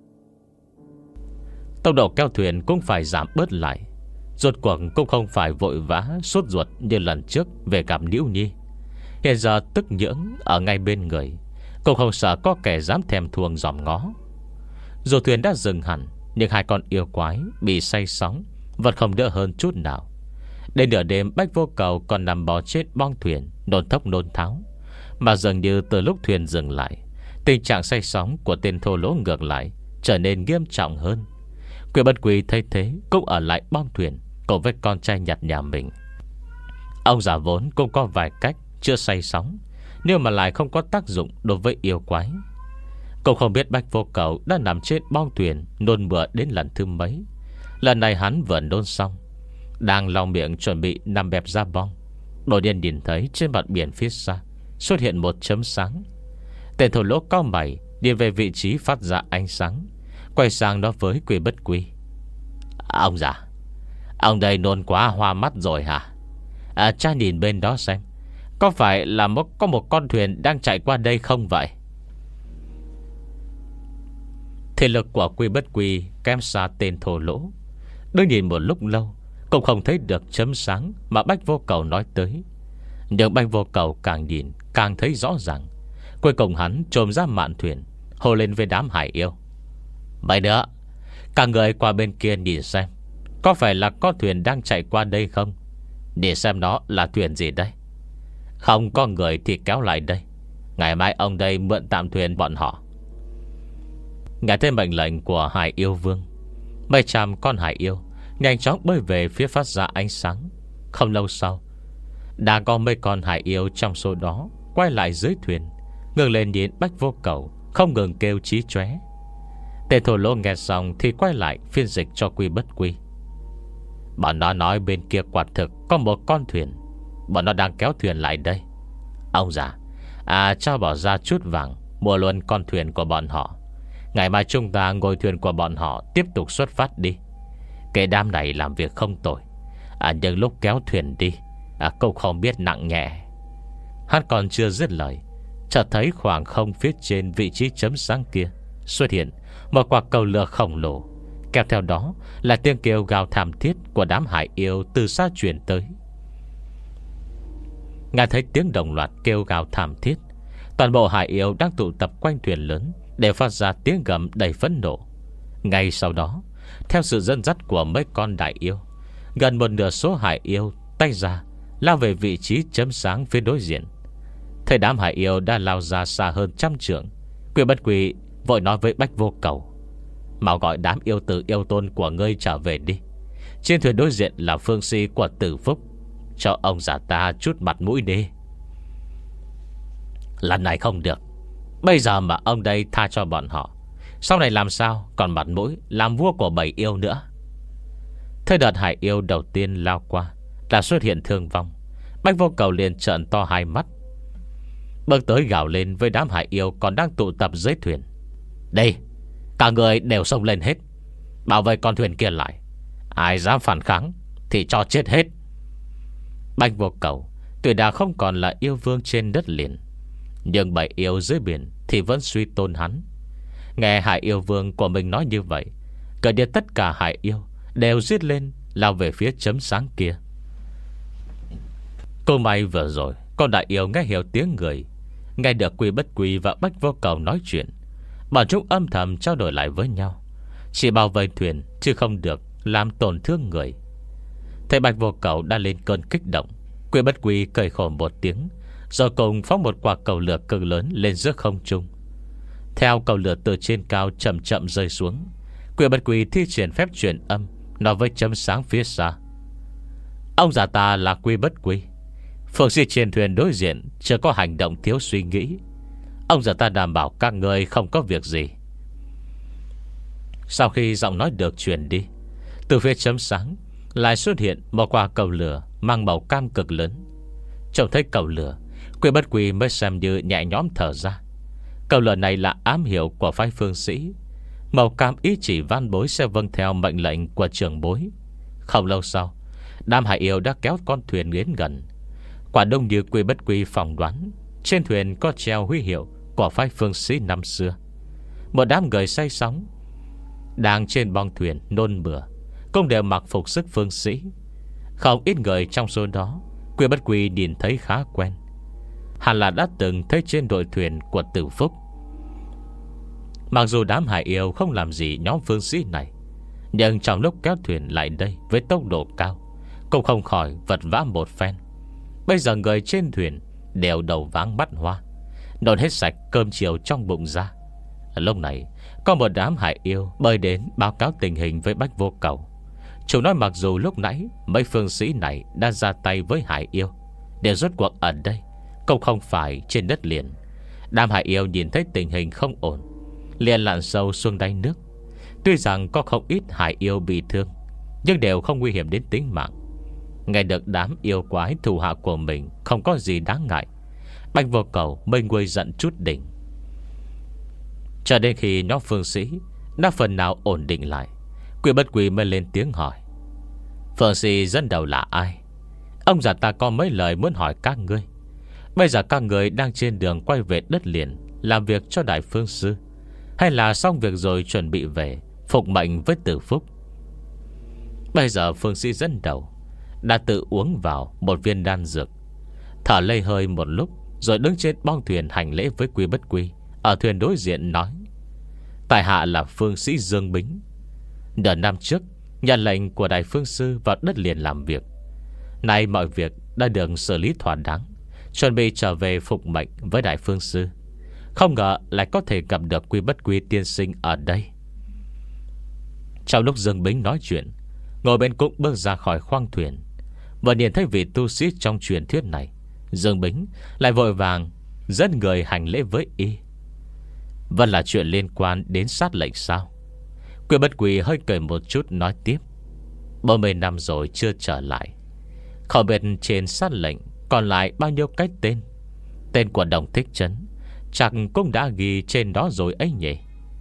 Tốc độ kéo thuyền cũng phải giảm bớt lại. Rốt cuộc cũng không phải vội vã sốt ruột như lần trước về gặp Liễu Nhi. Hiện giờ tức nhưỡng ở ngay bên người, cũng không sợ có kẻ dám thèm thuồng dòm ngó. Dù thuyền đã dừng hẳn, nhưng hai con yêu quái bị say sóng vẫn không đỡ hơn chút nào. Đến nửa đêm, Bách Vô Cầu còn nằm bò trên bong thuyền, nôn thốc nôn tháo. Mà dường như từ lúc thuyền dừng lại, tình trạng say sóng của tên thô lỗ ngược lại trở nên nghiêm trọng hơn. Quy Bất Quy thấy thế cũng ở lại bong thuyền cùng với con trai nhặt nhà mình. Ông già vốn cũng có vài cách chưa say sóng, nếu mà lại không có tác dụng đối với yêu quái. Cũng không biết Bách Vô Cầu đã nằm trên bong thuyền nôn mửa đến lần thứ mấy. Lần này hắn vừa nôn xong, đang lau miệng chuẩn bị nằm bẹp ra bong, đột nhiên nhìn thấy trên mặt biển phía xa xuất hiện một chấm sáng. Tên thổ lỗ cao mày đi về vị trí phát ra ánh sáng, quay sang nói với Quy Bất Quy: Ông già, ông đây nôn quá hoa mắt rồi hả? À, cha nhìn bên đó xem, có phải là một, có một con thuyền đang chạy qua đây không vậy? Thể lực của Quy Bất Quy kém xa tên thổ lỗ, đứng nhìn một lúc lâu cũng không thấy được chấm sáng mà Bách Vô Cầu nói tới. Nhưng Bách Vô Cầu càng nhìn càng thấy rõ ràng. Cuối cùng hắn trồm ra mạn thuyền, hô lên với đám hải yêu: Mấy đứa, cả người qua bên kia nhìn xem, có phải là có thuyền đang chạy qua đây không? Để xem nó là thuyền gì đây. Không có người thì kéo lại đây, ngày mai ông đây mượn tạm thuyền bọn họ. Nghe thấy mệnh lệnh của hải yêu vương, mấy trăm con hải yêu nhanh chóng bơi về phía phát ra ánh sáng. Không lâu sau, đã có mấy con hải yêu trong số đó quay lại dưới thuyền, ngừng lên nhìn Bách Vô Cầu không ngừng kêu chí chóe. Tên thổ lỗ nghe xong thì quay lại phiên dịch cho Quy Bất Quy. Bọn nó nói bên kia quả thực có một con thuyền, bọn nó đang kéo thuyền lại đây. Ông già, à cho bỏ ra chút vàng mua luôn con thuyền của bọn họ. Ngày mai chúng ta ngồi thuyền của bọn họ tiếp tục xuất phát đi. Cái đám này làm việc không tồi, à nhưng lúc kéo thuyền đi, à cũng không biết nặng nhẹ. Hắn còn chưa dứt lời, chợt thấy khoảng không phía trên vị trí chấm sáng kia xuất hiện một quả cầu lửa khổng lồ, kèm theo đó là tiếng kêu gào thảm thiết của đám hải yêu từ xa truyền tới. Nghe thấy tiếng đồng loạt kêu gào thảm thiết, toàn bộ hải yêu đang tụ tập quanh thuyền lớn đều phát ra tiếng gầm đầy phẫn nộ. Ngay sau đó, theo sự dẫn dắt của mấy con đại yêu, gần một nửa số hải yêu tách ra lao về vị trí chấm sáng phía đối diện. Thấy đám hải yêu đã lao ra xa hơn trăm trượng, Quy Bất Quy vội nói với Bách Vô Cầu: mau gọi đám yêu tử yêu tôn của ngươi trở về đi. Trên thuyền đối diện là phương si của Tử Phúc, cho ông già ta chút mặt mũi đi. Lần này không được. Bây giờ mà ông đây tha cho bọn họ, sau này làm sao còn mặt mũi làm vua của bầy yêu nữa. Thế đợt hải yêu đầu tiên lao qua đã xuất hiện thương vong. Bách Vô Cầu liền trợn to hai mắt, bước tới gào lên với đám hải yêu còn đang tụ tập dưới thuyền: đây, cả người đều xông lên hết, bảo vệ con thuyền kia lại. Ai dám phản kháng thì cho chết hết. Bách Vô Cầu tuy đã không còn là yêu vương trên đất liền, nhưng bầy yêu dưới biển thì vẫn suy tôn hắn. Nghe hải yêu vương của mình nói như vậy, cả điện tất cả hải yêu đều giết lên lao về phía chấm sáng kia. Cô may vừa rồi con đại yêu nghe hiểu tiếng người, nghe được Quy Bất Quy và Bách Vô Cầu nói chuyện. Bọn chúng âm thầm trao đổi lại với nhau, chỉ bảo vệ thuyền chứ không được làm tổn thương người. Thấy Bách Vô Cầu đã lên cơn kích động, Quy Bất Quy cười khổ một tiếng, rồi cùng phóng một quả cầu lửa cực lớn lên giữa không trung. Theo cầu lửa từ trên cao chậm chậm rơi xuống, Quy Bất Quy thi triển phép truyền âm nói với chấm sáng phía xa: ông già ta là Quy Bất Quy, phương si trên thuyền đối diện chưa có hành động thiếu suy nghĩ. Ông già ta đảm bảo các người không có việc gì. Sau khi giọng nói được truyền đi, từ phía chấm sáng lại xuất hiện một quả cầu lửa mang màu cam cực lớn. Trông thấy cầu lửa, Quy Bất Quy mới xem như nhẹ nhõm thở ra. Cầu lửa này là ám hiệu của phái phương sĩ. Màu cam ý chỉ van bối sẽ vâng theo mệnh lệnh của trưởng bối. Không lâu sau, đám hải yêu đã kéo con thuyền đến gần. Quả đông như Quy Bất Quy phỏng đoán, trên thuyền có treo huy hiệu của phái phương sĩ năm xưa. Một đám người say sóng đang trên bong thuyền nôn mửa cũng đều mặc phục sức phương sĩ. Không ít người trong số đó Quy Bất Quy nhìn thấy khá quen, hẳn là đã từng thấy trên đội thuyền của Tử Phúc. Mặc dù đám hải yêu không làm gì nhóm phương sĩ này, nhưng trong lúc kéo thuyền lại đây với tốc độ cao, cũng không khỏi vật vã một phen. Bây giờ người trên thuyền đều đầu váng mắt hoa, nôn hết sạch cơm chiều trong bụng ra. Lúc này có một đám hải yêu bơi đến báo cáo tình hình với Bách Vô Cầu. Chúng nói mặc dù lúc nãy mấy phương sĩ này đã ra tay với hải yêu, đều rốt cuộc ở đây cũng không phải trên đất liền. Đám hải yêu nhìn thấy tình hình không ổn, liền lặn sâu xuống đáy nước. Tuy rằng có không ít hải yêu bị thương, nhưng đều không nguy hiểm đến tính mạng. Nghe được đám yêu quái thù hạ của mình không có gì đáng ngại, Bách Vô Cầu mới nguôi giận chút đỉnh. Cho đến khi nhóm phương sĩ đã phần nào ổn định lại, Quy Bất Quy mới lên tiếng hỏi: phương sĩ dẫn đầu là ai? Ông già ta có mấy lời muốn hỏi các ngươi. Bây giờ các người đang trên đường quay về đất liền làm việc cho Đại Phương Sư, hay là xong việc rồi chuẩn bị về phục mệnh với Tử Phúc? Bây giờ phương sĩ dẫn đầu đã tự uống vào một viên đan dược, thở lây hơi một lúc, rồi đứng trên bong thuyền hành lễ với Quy Bất Quy. Ở thuyền đối diện nói: tại hạ là phương sĩ Dương Bính, nửa năm trước nhận lệnh của Đại Phương Sư vào đất liền làm việc. Nay mọi việc đã được xử lý thỏa đáng, chuẩn bị trở về phục mệnh với Đại Phương Sư. Không ngờ lại có thể gặp được Quy Bất Quy tiên sinh ở đây. Trong lúc Dương Bính nói chuyện, ngồi bên cũng bước ra khỏi khoang thuyền, vừa nhìn thấy vị tu sĩ trong truyền thuyết này, Dương Bính lại vội vàng dẫn người hành lễ với y. vẫn là chuyện liên quan đến sát lệnh sao? Quy Bất Quy hơi cười một chút nói tiếp. Bốn mươi năm rồi chưa trở lại, không biết trên sát lệnh còn lại bao nhiêu cái tên. Tên của Đồng Thích Trấn chắc cũng đã ghi trên đó rồi ấy nhỉ?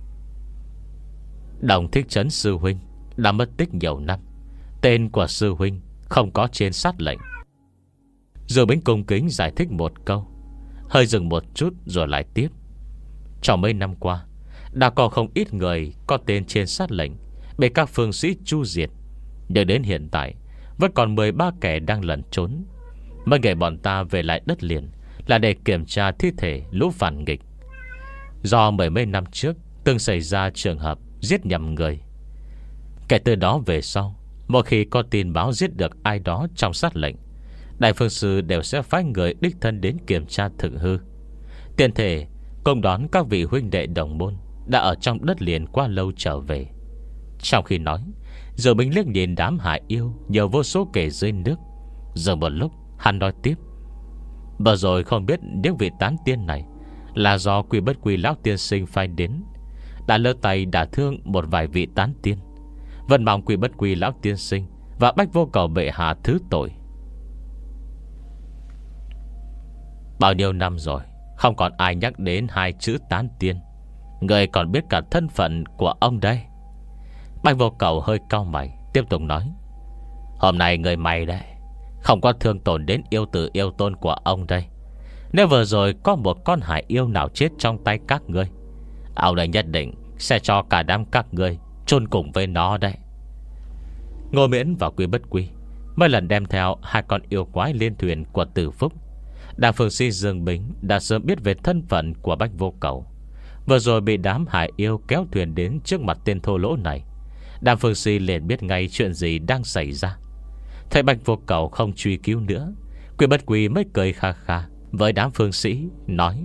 Đồng Thích Trấn sư huynh đã mất tích nhiều năm, tên của sư huynh không có trên sát lệnh. Rồi Bính cung kính giải thích một câu, hơi dừng một chút rồi lại tiếp. Trong mấy năm qua đã có không ít người có tên trên sát lệnh bị các phương sĩ chu diệt, nhưng đến hiện tại vẫn còn mười ba kẻ đang lẩn trốn. Mấy ngày bọn ta về lại đất liền là để kiểm tra thi thể lũ phản nghịch. Do mười mấy năm trước từng xảy ra trường hợp giết nhầm người, kể từ đó về sau, mỗi khi có tin báo giết được ai đó trong sát lệnh, đại phương sư đều sẽ phái người đích thân đến kiểm tra thực hư, tiện thể công đón các vị huynh đệ đồng môn đã ở trong đất liền quá lâu trở về. Trong khi nói, giờ mình liếc nhìn đám hải yêu nhiều vô số kể dưới nước. Giờ một lúc hắn nói tiếp. Vừa rồi không biết những vị tán tiên này là do Quy Bất Quy lão tiên sinh phái đến, đã lỡ tay đả thương một vài vị tán tiên. Vẫn mong Quy Bất Quy lão tiên sinh và Bách Vô Cầu bệ hạ thứ tội. Bao nhiêu năm rồi không còn ai nhắc đến hai chữ tán tiên, người còn biết cả thân phận của ông đây. Bách Vô Cầu hơi cau mày, tiếp tục nói. Hôm nay người mày đây không có thương tổn đến yêu tử yêu tôn của ông đây. Nếu vừa rồi có một con hải yêu nào chết trong tay các ngươi, ông đây nhất định sẽ cho cả đám các ngươi chôn cùng với nó đây. Ngô Miễn và Quy Bất Quy mấy lần đem theo hai con yêu quái lên thuyền của Tử Phúc. Đàm phương sĩ Dương Bính đã sớm biết về thân phận của Bách Vô Cầu. Vừa rồi bị đám hải yêu kéo thuyền đến trước mặt tên thô lỗ này, Đàm phương sĩ liền biết ngay chuyện gì đang xảy ra. Thấy Bách Vô Cầu không truy cứu nữa, Quy Bất Quy mới cười kha kha với đám phương sĩ, nói.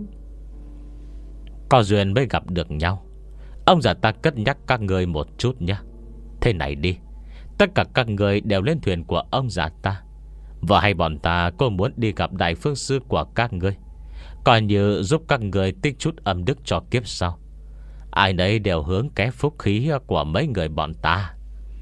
Có duyên mới gặp được nhau, ông già ta cất nhắc các người một chút nhé. Thế này đi, tất cả các người đều lên thuyền của ông già ta, và hay bọn ta có muốn đi gặp đại phương sư của các người, coi như giúp các người tích chút âm đức cho kiếp sau. Ai nấy đều hướng ké phúc khí của mấy người bọn ta.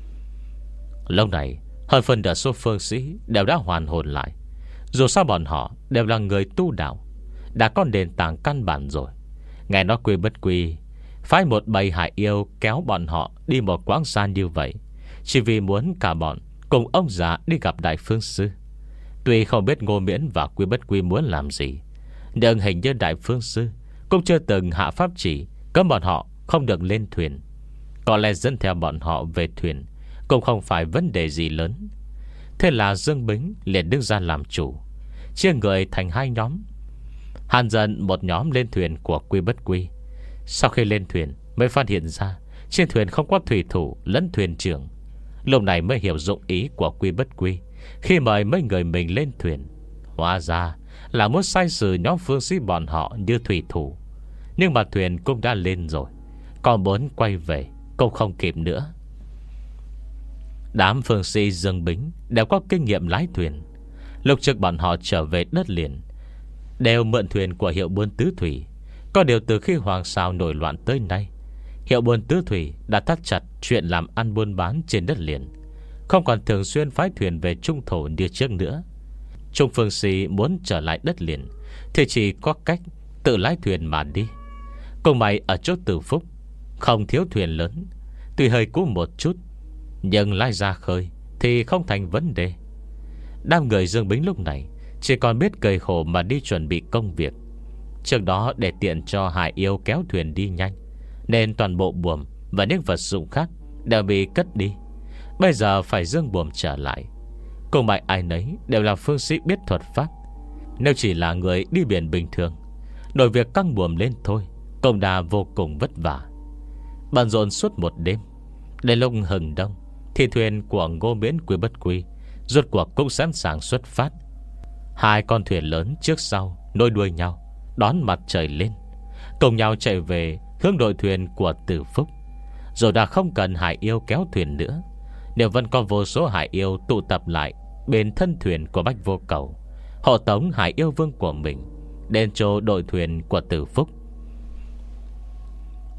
Lâu này hơn phần đa số phương sĩ đều đã hoàn hồn lại. Dù sao bọn họ đều là người tu đạo, đã có nền tảng căn bản rồi. Nghe nói Quy Bất Quy phái một bầy hải yêu kéo bọn họ đi một quãng xa như vậy, chỉ vì muốn cả bọn cùng ông già đi gặp đại phương sư. Tuy không biết Ngô Miễn và Quy Bất Quy muốn làm gì, nhưng hình như đại phương sư cũng chưa từng hạ pháp chỉ cấm bọn họ không được lên thuyền. Có lẽ dẫn theo bọn họ về thuyền cũng không phải vấn đề gì lớn. Thế là Dương Bính liền đứng ra làm chủ, chia người thành hai nhóm. Hàn dần một nhóm lên thuyền của Quy Bất Quy. Sau khi lên thuyền mới phát hiện ra trên thuyền không có thủy thủ lẫn thuyền trưởng. Lúc này mới hiểu dụng ý của Quy Bất Quy khi mời mấy người mình lên thuyền. Hóa ra là muốn sai sử nhóm phương sĩ bọn họ như thủy thủ. Nhưng mà thuyền cũng đã lên rồi, còn muốn quay về cũng không kịp nữa. Đám phương sĩ Dương Bính đều có kinh nghiệm lái thuyền. Lúc trước bọn họ trở về đất liền đều mượn thuyền của hiệu buôn tứ thủy. Có điều từ khi Hoàng Sao nổi loạn tới nay, hiệu buôn tứ thủy đã thắt chặt chuyện làm ăn buôn bán trên đất liền, không còn thường xuyên phái thuyền về trung thổ như trước nữa. Trung phương sĩ muốn trở lại đất liền thì chỉ có cách tự lái thuyền mà đi. Cùng mày ở chỗ Tử Phúc không thiếu thuyền lớn, tuy hơi cũ một chút, nhưng lái ra khơi thì không thành vấn đề. Đám người Dương Bính lúc này chỉ còn biết cười khổ mà đi chuẩn bị công việc. Trước đó để tiện cho hải yêu kéo thuyền đi nhanh, nên toàn bộ buồm và những vật dụng khác đều bị cất đi. Bây giờ phải dương buồm trở lại. Cùng mày ai nấy đều là phương sĩ biết thuật pháp. Nếu chỉ là người đi biển bình thường, đổi việc căng buồm lên thôi cũng đã vô cùng vất vả. Bận rộn suốt một đêm. Đến lúc hừng đông thì thuyền của Ngô Miễn Quy Bất Quy rốt cuộc cũng sẵn sàng xuất phát. Hai con thuyền lớn trước sau nối đuôi nhau, đón mặt trời lên, cùng nhau chạy về hướng đội thuyền của Tử Phúc. Rồi đã không cần hải yêu kéo thuyền nữa, nếu vẫn có vô số hải yêu tụ tập lại bên thân thuyền của Bách Vô Cầu, hộ tống hải yêu vương của mình đến chỗ đội thuyền của Tử Phúc.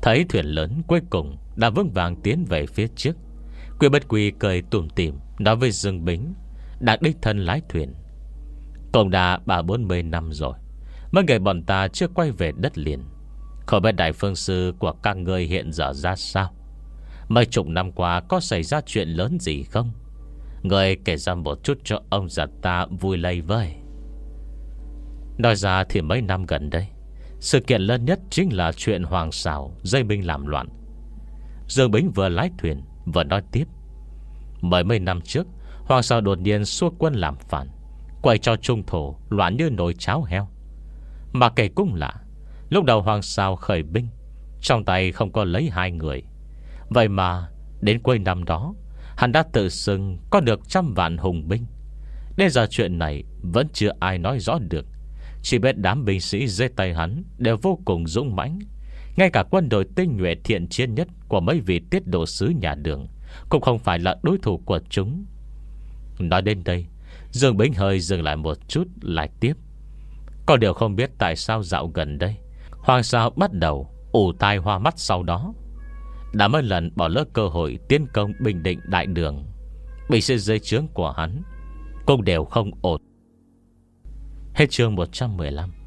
Thấy thuyền lớn cuối cùng đã vững vàng tiến về phía trước, Quy Bất Quy cười tủm tỉm nói với Dương Bính, đang đích thân lái thuyền: cũng đã ba bốn mươi năm rồi, mấy người bọn ta chưa quay về đất liền. Không biết đại phương sư của các ngươi hiện giờ ra sao? Mấy chục năm qua có xảy ra chuyện lớn gì không? Người kể ra một chút cho ông già ta vui lây với. Nói ra thì mấy năm gần đây, sự kiện lớn nhất chính là chuyện Hoàng Sào dây binh làm loạn. Dương Bính vừa lái thuyền vừa nói tiếp: mấy mấy năm trước, Hoàng Sào đột nhiên xua quân làm phản, quay cho trung thổ loạn như nồi cháo heo. Mà kể cũng lạ, lúc đầu Hoàng Sào khởi binh, trong tay không có lấy hai người. Vậy mà đến cuối năm đó, hắn đã tự xưng có được trăm vạn hùng binh. Đến giờ chuyện này vẫn chưa ai nói rõ được. Chỉ biết đám binh sĩ dưới tay hắn đều vô cùng dũng mãnh. Ngay cả quân đội tinh nhuệ thiện chiến nhất của mấy vị tiết độ sứ nhà Đường cũng không phải là đối thủ của chúng. Nói đến đây, Dương Bính hơi dừng lại một chút, lại tiếp: có điều không biết tại sao dạo gần đây Hoàng Sào bắt đầu ủ tai hoa mắt, sau đó đã mấy lần bỏ lỡ cơ hội tiến công Bình Định Đại Đường. Binh sĩ dưới trướng của hắn cũng đều không ổn. Hết chương một trăm mười lăm.